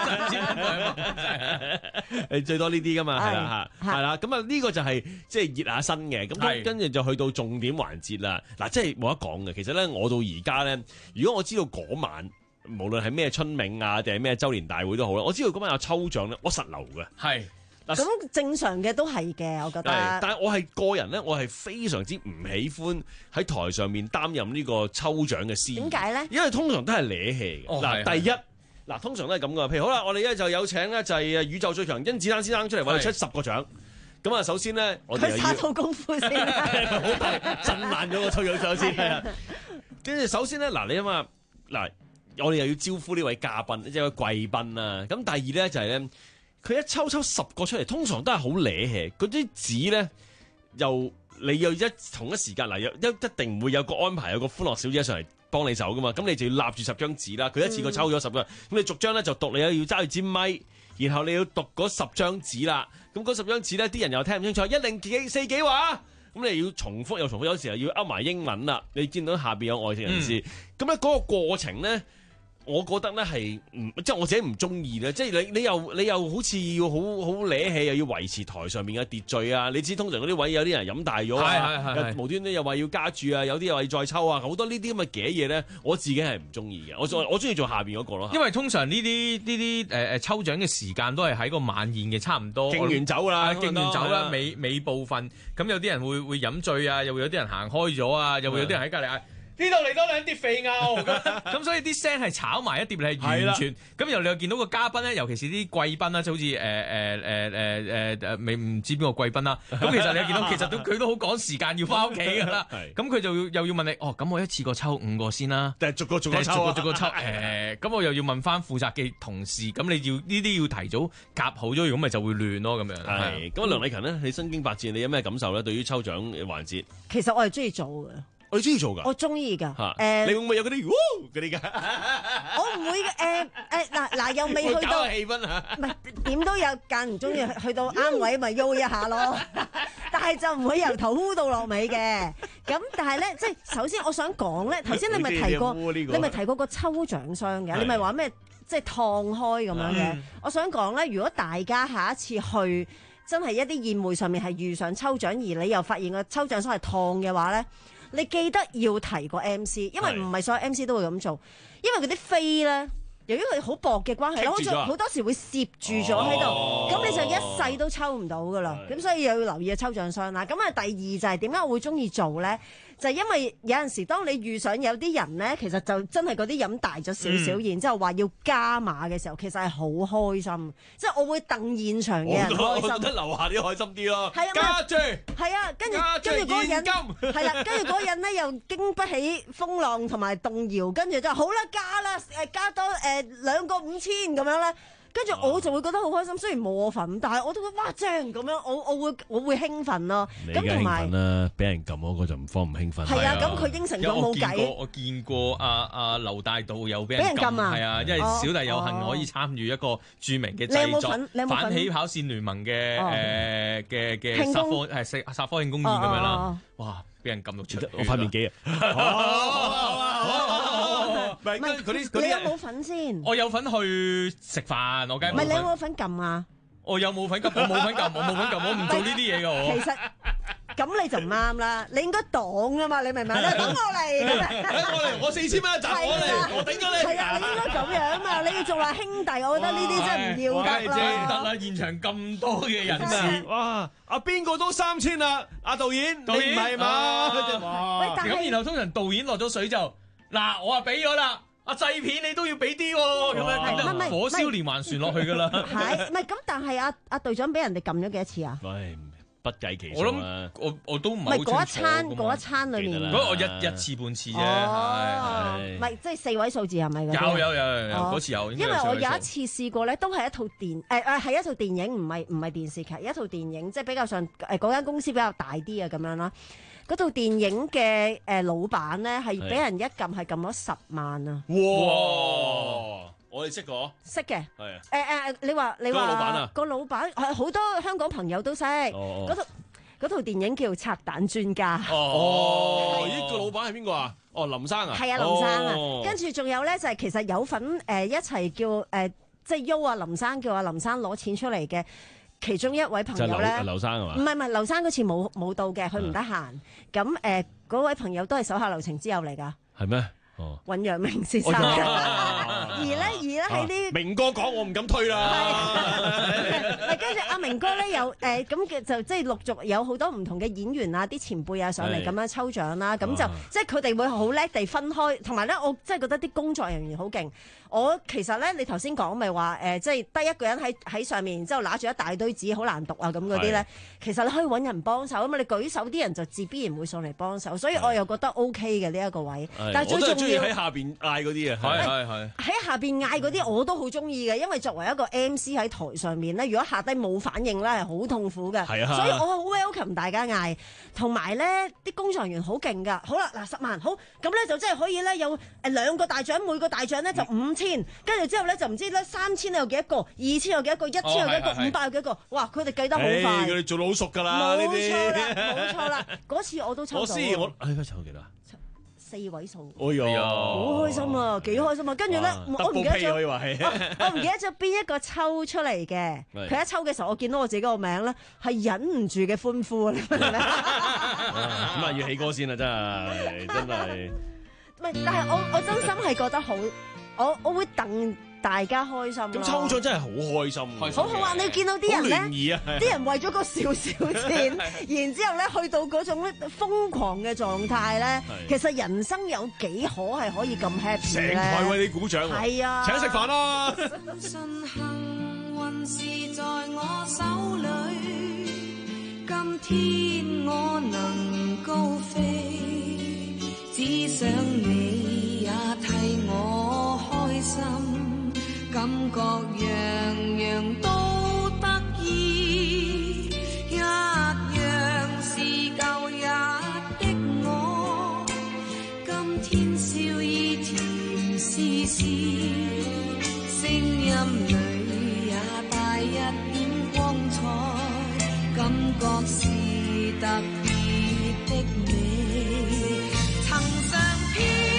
誒最多呢啲㗎嘛，係啦嚇，係啦。咁啊呢個就係即係熱下身嘅，咁跟住就去到重點環節啦。嗱，即係冇得講嘅。其實咧，我到而家咧，如果我知道嗰晚無論係咩春茗啊，定係咩週年大會都好啦，我知道嗰晚有抽獎咧，我實留嘅。 係。 咁正常嘅都係嘅，我覺得。 但係我係個人咧，我係非常之唔喜歡喺台上面擔任呢個抽獎嘅司儀。 點解咧？ 因為通常都係瀨氣嘅。嗱、哦，第一嗱，通常都係咁噶。譬如好啦，我哋咧就有請咧就係宇宙最強甄子丹先生出嚟，為我哋出十個獎。咁啊，首先咧，我哋又要佢撒套功夫先， 好大震爛咗個抽獎獎先係啊。跟住首先咧，嗱你啊嘛，嗱我哋又要招呼呢位嘉賓，即係個貴賓啊。咁第二咧就係咧。佢一抽抽十個出嚟，通常都係好瀨氣。嗰啲紙咧，又你又一同一時間嗱，一一定唔會有個安排，有個歡樂小姐上嚟幫你手噶嘛。咁你就要立住十張紙啦。佢一次過抽咗十個，咁、嗯、你逐張咧就讀，你又要揸住支咪，然後你要讀嗰十張紙啦。咁嗰十張紙咧，啲人又聽唔清楚，一零幾四幾話，咁你要重複又重複，有時候要噏埋英文啦。你見到下邊有外籍人士，咁咧嗰個過程咧。我覺得咧係唔即係我自己唔中意咧，即係你你又你又好似要好好瀨氣，又要維持台上面嘅秩序啊！你知通常嗰啲位有啲人飲大咗啊，無端端又話要加注啊，有啲又話要再抽啊，好多呢啲咁嘅嘅嘢咧，我自己係唔中意嘅。我我中意做下邊嗰個咯。因為通常呢啲呢啲誒誒抽獎嘅時間都係喺個晚宴嘅差唔多， 敬完酒啦， 敬完酒啦，尾尾部分咁有啲人會會飲醉啊，又會有啲人行開咗啊，又會有啲人喺隔離嗌。呢度嚟多兩碟肥牛咁，咁所以啲聲係炒埋一碟，你係完全咁。然後你又見到個嘉賓咧，尤其是啲貴賓啦，就好似誒誒誒誒誒未唔知邊個貴賓啦。咁其實你又見到，其實都佢都好趕時間要翻屋企㗎啦。咁佢就又要問你，哦，咁我一次過抽五個先啦， 但係逐個逐個抽， 逐個逐個抽。誒，咁我又要問翻負責嘅同事，咁你要呢啲要提早夾好咗，如果咪就會亂咯咁樣。 係。咁梁禮勤咧，你身經百戰，你有咩感受咧？對於抽獎嘅環節， 其實我係中意做嘅。 我中意做噶， 我中意噶。 誒、呃，你會唔會有嗰啲嗰啲噶？ 我唔會嘅。誒誒嗱嗱，又未去到氣氛啊！ 唔係點都有間唔中意去到啱位咪喐一下咯。但係就唔會由頭呼到落尾嘅。咁但係咧，即係首先我想講咧，頭先你咪提過，你咪提過個抽獎箱嘅，你咪話咩？即係燙開咁樣嘅。嗯、我想講咧，如果大家下一次去真係一啲宴會上面係遇上抽獎，而你又發現個抽獎箱係燙嘅話咧。你記得要提個 M C， 因為唔係所有 M C 都會咁做，因為嗰啲飛咧，由於佢好薄嘅關係，好似好多時會攝住咗喺度，咁、哦、你就一世都抽唔到噶啦，咁所以又要留意個抽獎箱啦。咁啊，第二就係點解我會中意做咧？就係、是、因為有陣時當你遇上有啲人咧，其實就真係嗰啲飲大咗少少，嗯、然之後話要加碼嘅時候，其實係好開心，即、就、係、是、我會戥現場嘅人開心。我覺得樓下啲開心啲咯。 係啊， 加注係啊，跟住跟住嗰個人係啦，跟住嗰個人咧又經不起風浪同埋動搖，跟住就好啦，加啦，誒加多誒兩個五千咁樣咧。跟住我就會覺得好開心，雖然冇我份，但係我都覺得哇正咁樣，我我會我會興奮咯。咁同埋啦，俾人撳嗰個就唔方唔興奮。 係啊，咁佢應承咗冇計。 我見過阿阿劉大道有俾人撳啊，係啊，因為小弟有幸可以參與一個著名嘅製作反起跑線聯盟嘅誒嘅嘅殺科係殺殺科慶公演咁樣啦。哇！俾人撳到出， 我塊面幾啊！ 唔係嗰啲嗰啲，你有冇份先？ 我有份去食飯，我梗係唔係你有冇份撳啊？ 我有冇份撳？我冇份撳，我冇份撳，我唔做呢啲嘢㗎我。 其實咁你就唔啱啦，你應該擋啊嘛，你明唔明？你擋我嚟， 我嚟，我四千蚊一集，我嚟，我頂咗你。 係啊，你應該咁樣啊嘛，你要做話兄弟，我覺得呢啲真係唔要得啦。 得啦，現場咁多嘅人士， 哇！阿邊個都三千啦，阿導演，導演唔係嘛？ 哇！咁然後通常導演落咗水就。嗱，我話俾咗啦，阿製片你都要俾啲喎，咁樣火燒連環船落去噶啦。 係，唔係咁？但係阿阿隊長俾人哋撳咗幾多次啊？ 喂，不計其數我諗我我都唔係嗰一餐嗰一餐裏面， 嗰我一一次半次啫， 係唔係即係四位數字係咪？ 有有有有嗰次有。 因為我有一次試過咧，都係一套電誒誒係一套電影，唔係唔係電視劇，一套電影即係比較上誒嗰間公司比較大啲啊咁樣啦。嗰套電影嘅誒老闆咧，係俾人一撳係撳咗十萬啊！ 哇！我哋識個識嘅係誒誒，你話你話個老闆啊？ 個老闆係好多香港朋友都識。嗰套嗰套電影叫《拆彈專家》。 哦，呢個老闆係邊個啊？哦，林生啊？ 係啊，林生啊。跟住仲有咧，就係其實有份誒一齊叫誒，即係邀阿林生叫阿林生攞錢出嚟嘅。其中一位朋友咧， 劉生係嘛？ 唔係唔係，劉生嗰次冇冇到嘅，佢唔得閒。咁誒，嗰位朋友都係手下留情之友嚟㗎。 係咩？ 尹陽明先生。而咧而咧喺啲明哥講，我唔敢推啦。 係跟住阿明哥咧有誒咁嘅就即係陸續有好多唔同嘅演員啊，啲前輩啊上嚟咁樣抽獎啦。咁就即係佢哋會好叻地分開，同埋咧我真係覺得啲工作人員好勁。我其實咧，你頭先講咪話誒，即係得一個人喺喺上面，然之後揦住一大堆紙，好難讀啊咁嗰啲咧。其實你可以揾人幫手啊嘛，你舉手啲人就自必然會上嚟幫手，所以我又覺得 O K 嘅呢一個位。但係最重要喺下邊嗌嗰啲啊，係係係喺下邊嗌嗰啲我都好中意嘅，因為作為一個 M C 喺台上面咧，如果下低冇反應咧係好痛苦嘅。係啊，所以我好 welcome 大家嗌，同埋咧啲工作人員好勁㗎。好啦，嗱十萬好咁咧就即係可以咧有誒兩個大獎，每個大獎咧就五千，跟住之後咧就唔知咧三千有幾多個，二千有幾多個，一千有幾多個，五百有幾多個。哇！佢哋計得好快， 佢哋做到好熟㗎啦。 冇錯啦，冇錯啦。嗰次我都抽到。 我知我誒，抽幾多？ 四位數， 哎呀， 好開心啊，幾開心啊！跟住咧，我唔記得咗， 可以話係， 我唔記得咗邊一個抽出嚟嘅。佢一抽嘅時候，我見到我自己個名咧，係忍唔住嘅歡呼啊！咁啊，要起歌先啦，真係，真係。 唔係，但係我我真心係覺得好，我我會戥大家開心。 咁抽獎真係好開心， 好好玩！你見到啲人咧， 啲人為咗個少少錢，然之後咧去到嗰種咧瘋狂嘅狀態咧，其實人生有幾可係可以咁 happy 咧？ 成台為你鼓掌， 係啊， 請食飯啦！ 信幸運是在我手裏，今天我能高飛，只想你也替我開心。感覺樣樣都得意，一樣是舊日的我。今天笑意甜絲絲，聲音裏也帶一點光彩，感覺是特別的美。曾上天。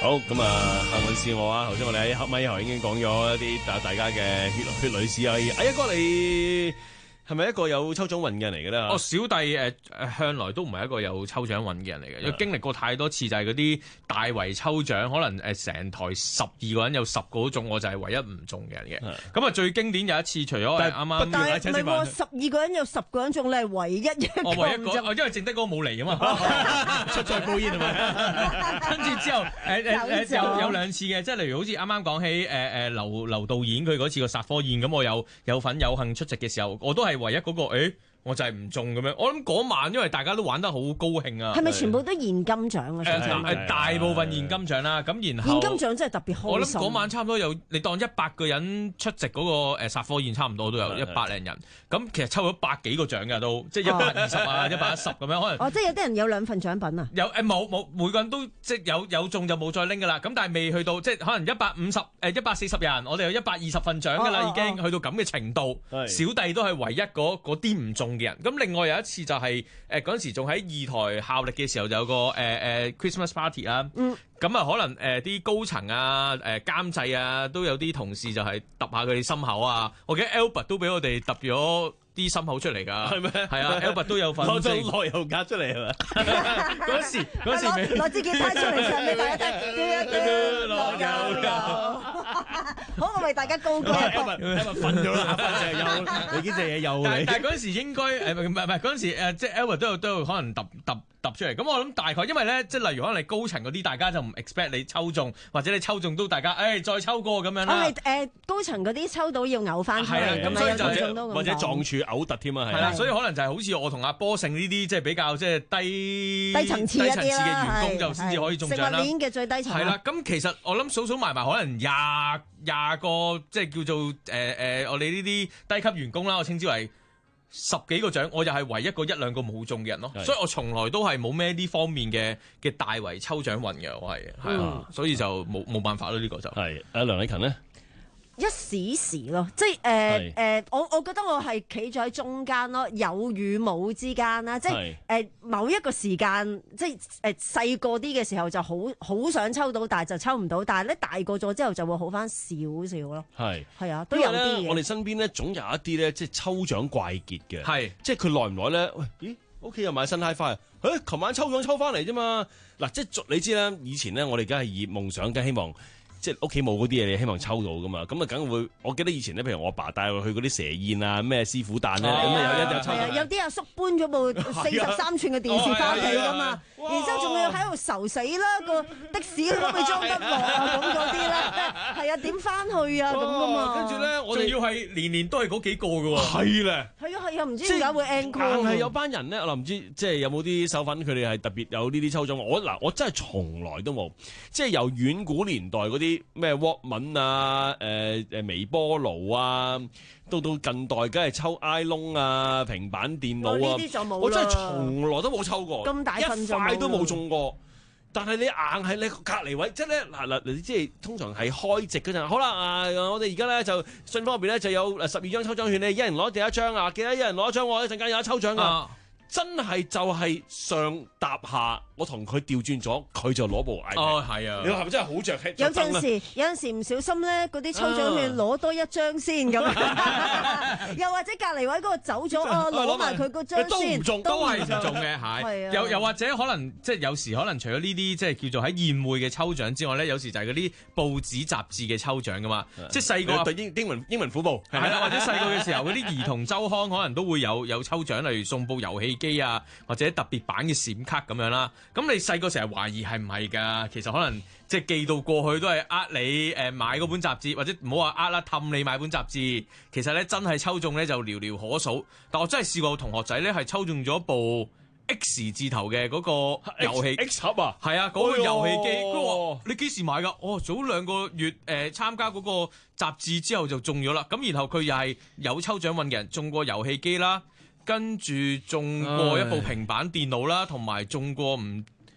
好，咁啊，幸運是我啊！頭先我哋喺黑咪後已經講咗一啲大大家嘅血血淚史啊！哎呀，哥你係咪一個有抽獎運嘅人嚟嘅咧？ 哦，小弟誒誒、呃、向來都唔係一個有抽獎運嘅人嚟嘅，因為經歷過太多次就係嗰啲大圍抽獎，可能誒成、呃、台十二個人有十個都中，我就係唯一唔中嘅人嘅。咁啊最經典有一次，除咗啱啱， 但係唔係喎，十二個人有十個人中，你係唯一一個。 我唯一一個，因為剩低嗰個冇嚟啊嘛，出在報煙係咪？跟住之後誒誒誒有有兩次嘅，即係例如好似啱啱講起誒誒、呃、劉劉導演佢嗰次個殺科宴，咁我有有份有幸出席嘅時候，我都係唯一嗰、那個誒。我就係唔中咁樣，我諗嗰晚因為大家都玩得好高興啊！ 係咪全部都現金獎啊？誒誒、呃，大部分現金獎啦，咁然後現金獎真係特別開心。 我諗嗰晚差唔多有，你當一百個人出席嗰個誒殺科宴，差唔多都有一百零人。咁其實抽咗百幾個獎㗎都，即係一百二十啊，一百一十咁樣可能。 哦，即係有啲人有兩份獎品啊？ 有誒冇冇每個人都即係有有中就冇再拎㗎啦。咁但係未去到即係可能一百五十誒一百四十人，我哋有一百二十份獎㗎啦，哦、已經去到咁嘅程度。哦、小弟都係唯一嗰嗰啲唔中嘅人。咁另外有一次就係誒嗰陣時仲喺二台效力嘅時候，就有個誒誒、呃、Christmas party 啦。嗯。咁啊，可能誒啲、呃、高層啊、誒、呃、監製啊，都有啲同事就係揼下佢哋心口啊。我記得 Albert 都俾我哋揼咗啲心口出嚟㗎。係咩？係啊 ，Albert 都有份攞張內油夾出嚟係咪？嗰時嗰時未攞支吉他出嚟唱俾大家聽。落油油。好，我為大家高歌。 今日今日瞓咗啦，瞓就又你幾隻嘢又嚟。 但係嗰陣時應該誒唔係唔係嗰陣時誒，即係 Albert 都有都有可能揼揼揼出嚟。咁我諗大概因為咧，即係例如可能你高層嗰啲，大家就唔 expect 你抽中，或者你抽中都大家誒、哎、再抽過咁樣啦。我係誒高層嗰啲抽到要嘔翻出嚟，咁所以就或者撞柱嘔突添啊，係啦，所以可能就係好似我同阿波勝呢啲即係比較即係低低層次一啲嘅員工就先至可以中獎啦。 食物鏈嘅最低層。 係啦，咁其實我諗數數埋埋可能廿廿個即係叫做誒誒、呃、我哋呢啲低級員工啦，我稱之為十幾個獎，我又係唯一個一兩個冇中嘅人咯，所以我從來都係冇咩呢方面嘅嘅大圍抽獎運嘅，我係係啊，所以就冇冇辦法咯，呢個就係阿梁禮勤咧。 一時時咯，即係誒誒，我我覺得我係企咗喺中間咯，有與冇之間啦，即係誒、呃、某一個時間，即係誒細個啲嘅時候就好好想抽到，但係就抽唔到，但係咧大個咗之後就會好翻少少咯。係係啊，都有啲嘅。 我哋身邊咧總有一啲咧，即係抽獎怪傑嘅， 係即係佢耐唔耐咧？喂，咦，屋企又買新 HiFi 啊？誒，琴晚抽獎抽翻嚟啫嘛。嗱，即係你知啦，以前咧我哋梗係以夢想，梗希望。即係屋企冇嗰啲嘢，你希望抽到噶嘛？咁啊，梗會。我記得以前咧，譬如我阿爸帶我去嗰啲蛇宴啊，咩師傅誕咧，咁啊有一有抽。係啊， 有啲阿叔搬咗部四十三寸嘅電視翻嚟噶嘛，然之後仲要喺度愁死啦，個的士都未裝得落啊，咁嗰啲咧，係啊，點翻去啊咁噶嘛？ 跟住咧，我哋要係年年都係嗰幾個噶喎。 係咧。 係啊係啊，唔知點解會 encore。 但係有班人咧，我唔知即係有冇啲手粉，佢哋係特別有呢啲抽獎。我嗱，我真係從來都冇，即係由遠古年代嗰啲咩文啊，誒誒微波爐啊，到到近代梗係抽 iPhone 啊，平板電腦啊， 呢啲就冇啦。 我真係從來都冇抽過， 咁大份一塊都冇中過。但係你硬係你隔離位，即係咧嗱嗱，你即係通常係開席嗰陣，好啦啊，我哋而家咧就信方入邊咧就有誒十二張抽獎券，你一人攞第一張啊，記得一人攞一張喎，一陣間有得抽獎啊！啊真係就係上搭下，我同佢調轉咗，佢就攞部 iPad。 哦，係啊！ 你話係咪真係好着氣？ 有陣時，有陣時唔小心咧，嗰啲抽獎券攞多一張先咁。又或者隔離位嗰個走咗，哦，攞埋佢嗰張先， 都唔中，都係唔中嘅，係。又又或者可能即係有時可能除咗呢啲即係叫做喺宴會嘅抽獎之外咧，有時就係嗰啲報紙雜誌嘅抽獎噶嘛。即係細個對英英文英文虎報係啦，或者細個嘅時候嗰啲兒童週刊可能都會有有抽獎，例如送部遊戲機啊，或者特別版嘅閃卡咁樣啦。咁你細個成日懷疑係唔係㗎？其實可能即係寄到過去都係呃你誒買嗰本雜誌，或者唔好話呃啦，氹你買本雜誌。其實咧真係抽中咧就寥寥可數。但我真係試過同學仔咧係抽中咗部 X 字頭嘅嗰個遊戲 X 盒啊， 係啊，嗰個遊戲機。佢話你幾時買㗎？哦，早兩個月誒、呃、參加嗰個雜誌之後就中咗啦。咁然後佢又係有抽獎運嘅人，中過遊戲機啦。跟住中過一部平板電腦啦，同埋中過唔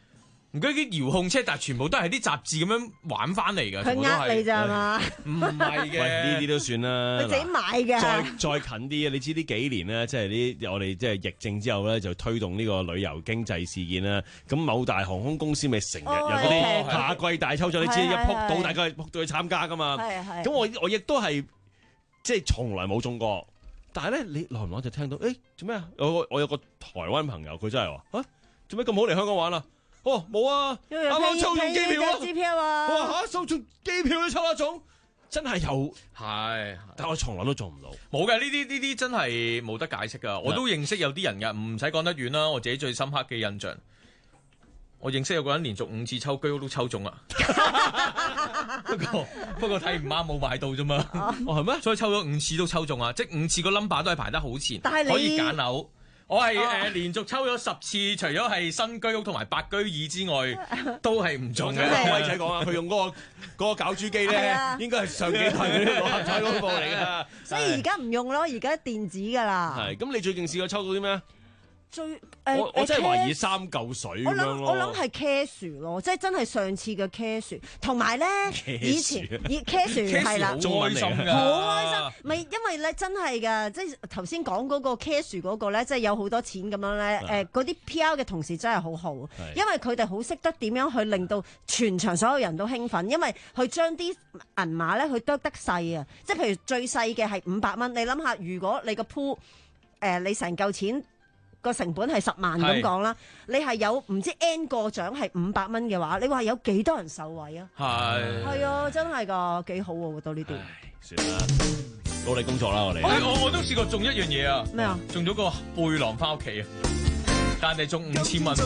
唔記得啲遙控車，但係全部都係啲雜誌咁樣玩翻嚟㗎。 佢呃你咋嘛？ 唔係嘅， 喂，呢啲都算啦。 佢自己買嘅。 再再近啲啊！你知呢幾年咧，即係啲我哋即係疫症之後咧，就推動呢個旅遊經濟事件啦。咁某大航空公司咪成日有嗰啲夏季大抽獎，你知一撲到大家撲到去參加㗎嘛。咁我我亦都係即係從來冇中過，但係咧你耐唔耐就聽到，誒做咩啊？我我有個台灣朋友，佢真係話啊，做咩咁好嚟香港玩啊？哦，冇啊，啱啱抽中機票啊！ 機票啊！ 我話嚇，抽中機票都抽得中，真係有係， 但我從來都做唔到。 冇嘅，呢啲呢啲真係冇得解釋㗎。我都認識有啲人㗎，唔使講得遠啦。我自己最深刻嘅印象，我認識有個人連續五次抽居屋都抽中啦。不過不過睇唔啱冇買到啫嘛。哦係咩？所以抽咗五次都抽中啊！即係五次個 number 都係排得好前，可以揀樓。我係誒、呃、連續抽咗十次，除咗係新居屋同埋白居二之外，都係唔中嘅。 威仔講啊，佢用嗰、嗰個嗰個攪珠機咧，應該係上幾代嗰啲六合彩嗰部嚟㗎。 所以而家唔用咯，而家電子㗎啦。 係，咁你最近試過抽到啲咩？ 最誒、 我我真係懷疑三嚿水咁樣咯。 我諗係 cash 咯，即係真係上次嘅 cash，同埋咧以前以 cash 係啦， 中文嚟㗎， 好開心。咪因為咧真係㗎，即係頭先講嗰個 cash 嗰個咧，即係有好多錢咁樣咧。誒嗰啲 P R 嘅同事真係好好，因為佢哋好識得點樣去令到全場所有人都興奮，因為佢將啲銀碼咧佢剁得細啊，即係譬如最細嘅係五百蚊，你諗下，如果你個 pool 誒你成嚿錢。個成本係十萬咁講啦，你係有唔知 N 個獎係五百蚊嘅話，你話有幾多人受惠啊？ 係係啊，真係㗎，幾好喎！我覺得呢啲。 算啦，努力工作啦，我哋。 我我都試過中一樣嘢啊！ 咩啊？ 中咗個背囊翻屋企啊！但係中五千蚊。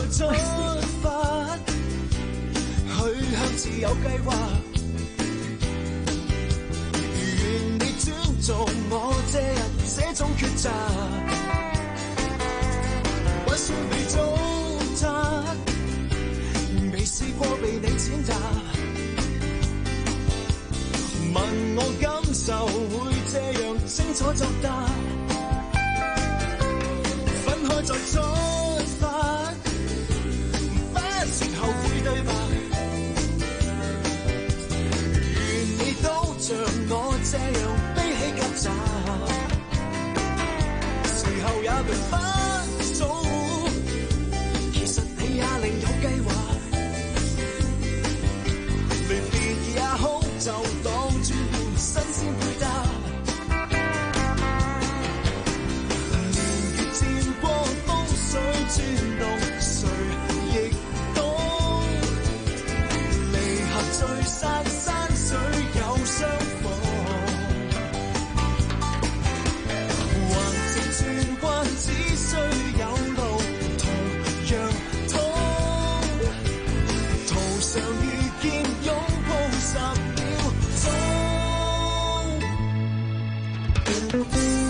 去向自有計劃，願你尊重我這人這種抉擇。算未糟質，未試過被你踐踏。問我感受會這樣清楚作答。分開再出發，不說後悔對白。願你都像我這樣悲喜夾雜，隨後也沒法。也另有計劃，離別也好，就當轉換新鮮配搭。年月漸過，風水轉動，誰亦懂。離合聚散，山水有相逢。橫直轉彎，只需有路。常遇見擁抱十秒鐘。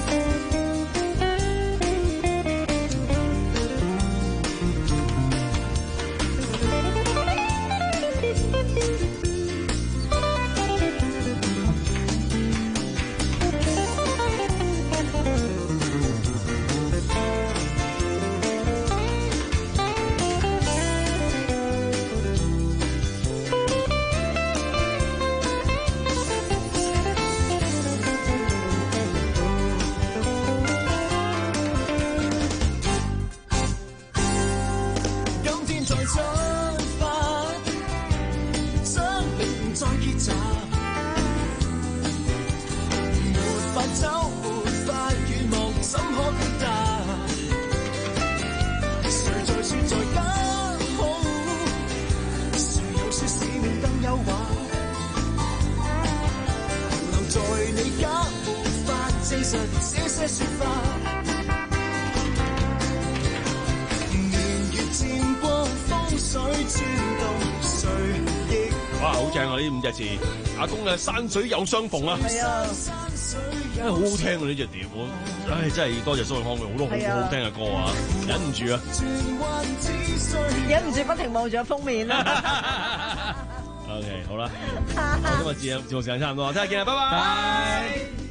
哇，好正啊！呢五隻字，阿公嘅山水有相逢啊，係啊，真係好好聽啊！呢隻碟，我唉真係多謝蘇永康嘅好多好好聽嘅歌啊，忍唔住啊， 忍唔住不停望住個封面啊。 OK， 好啦，今日節節目時間差唔多，聽日見啦，拜拜。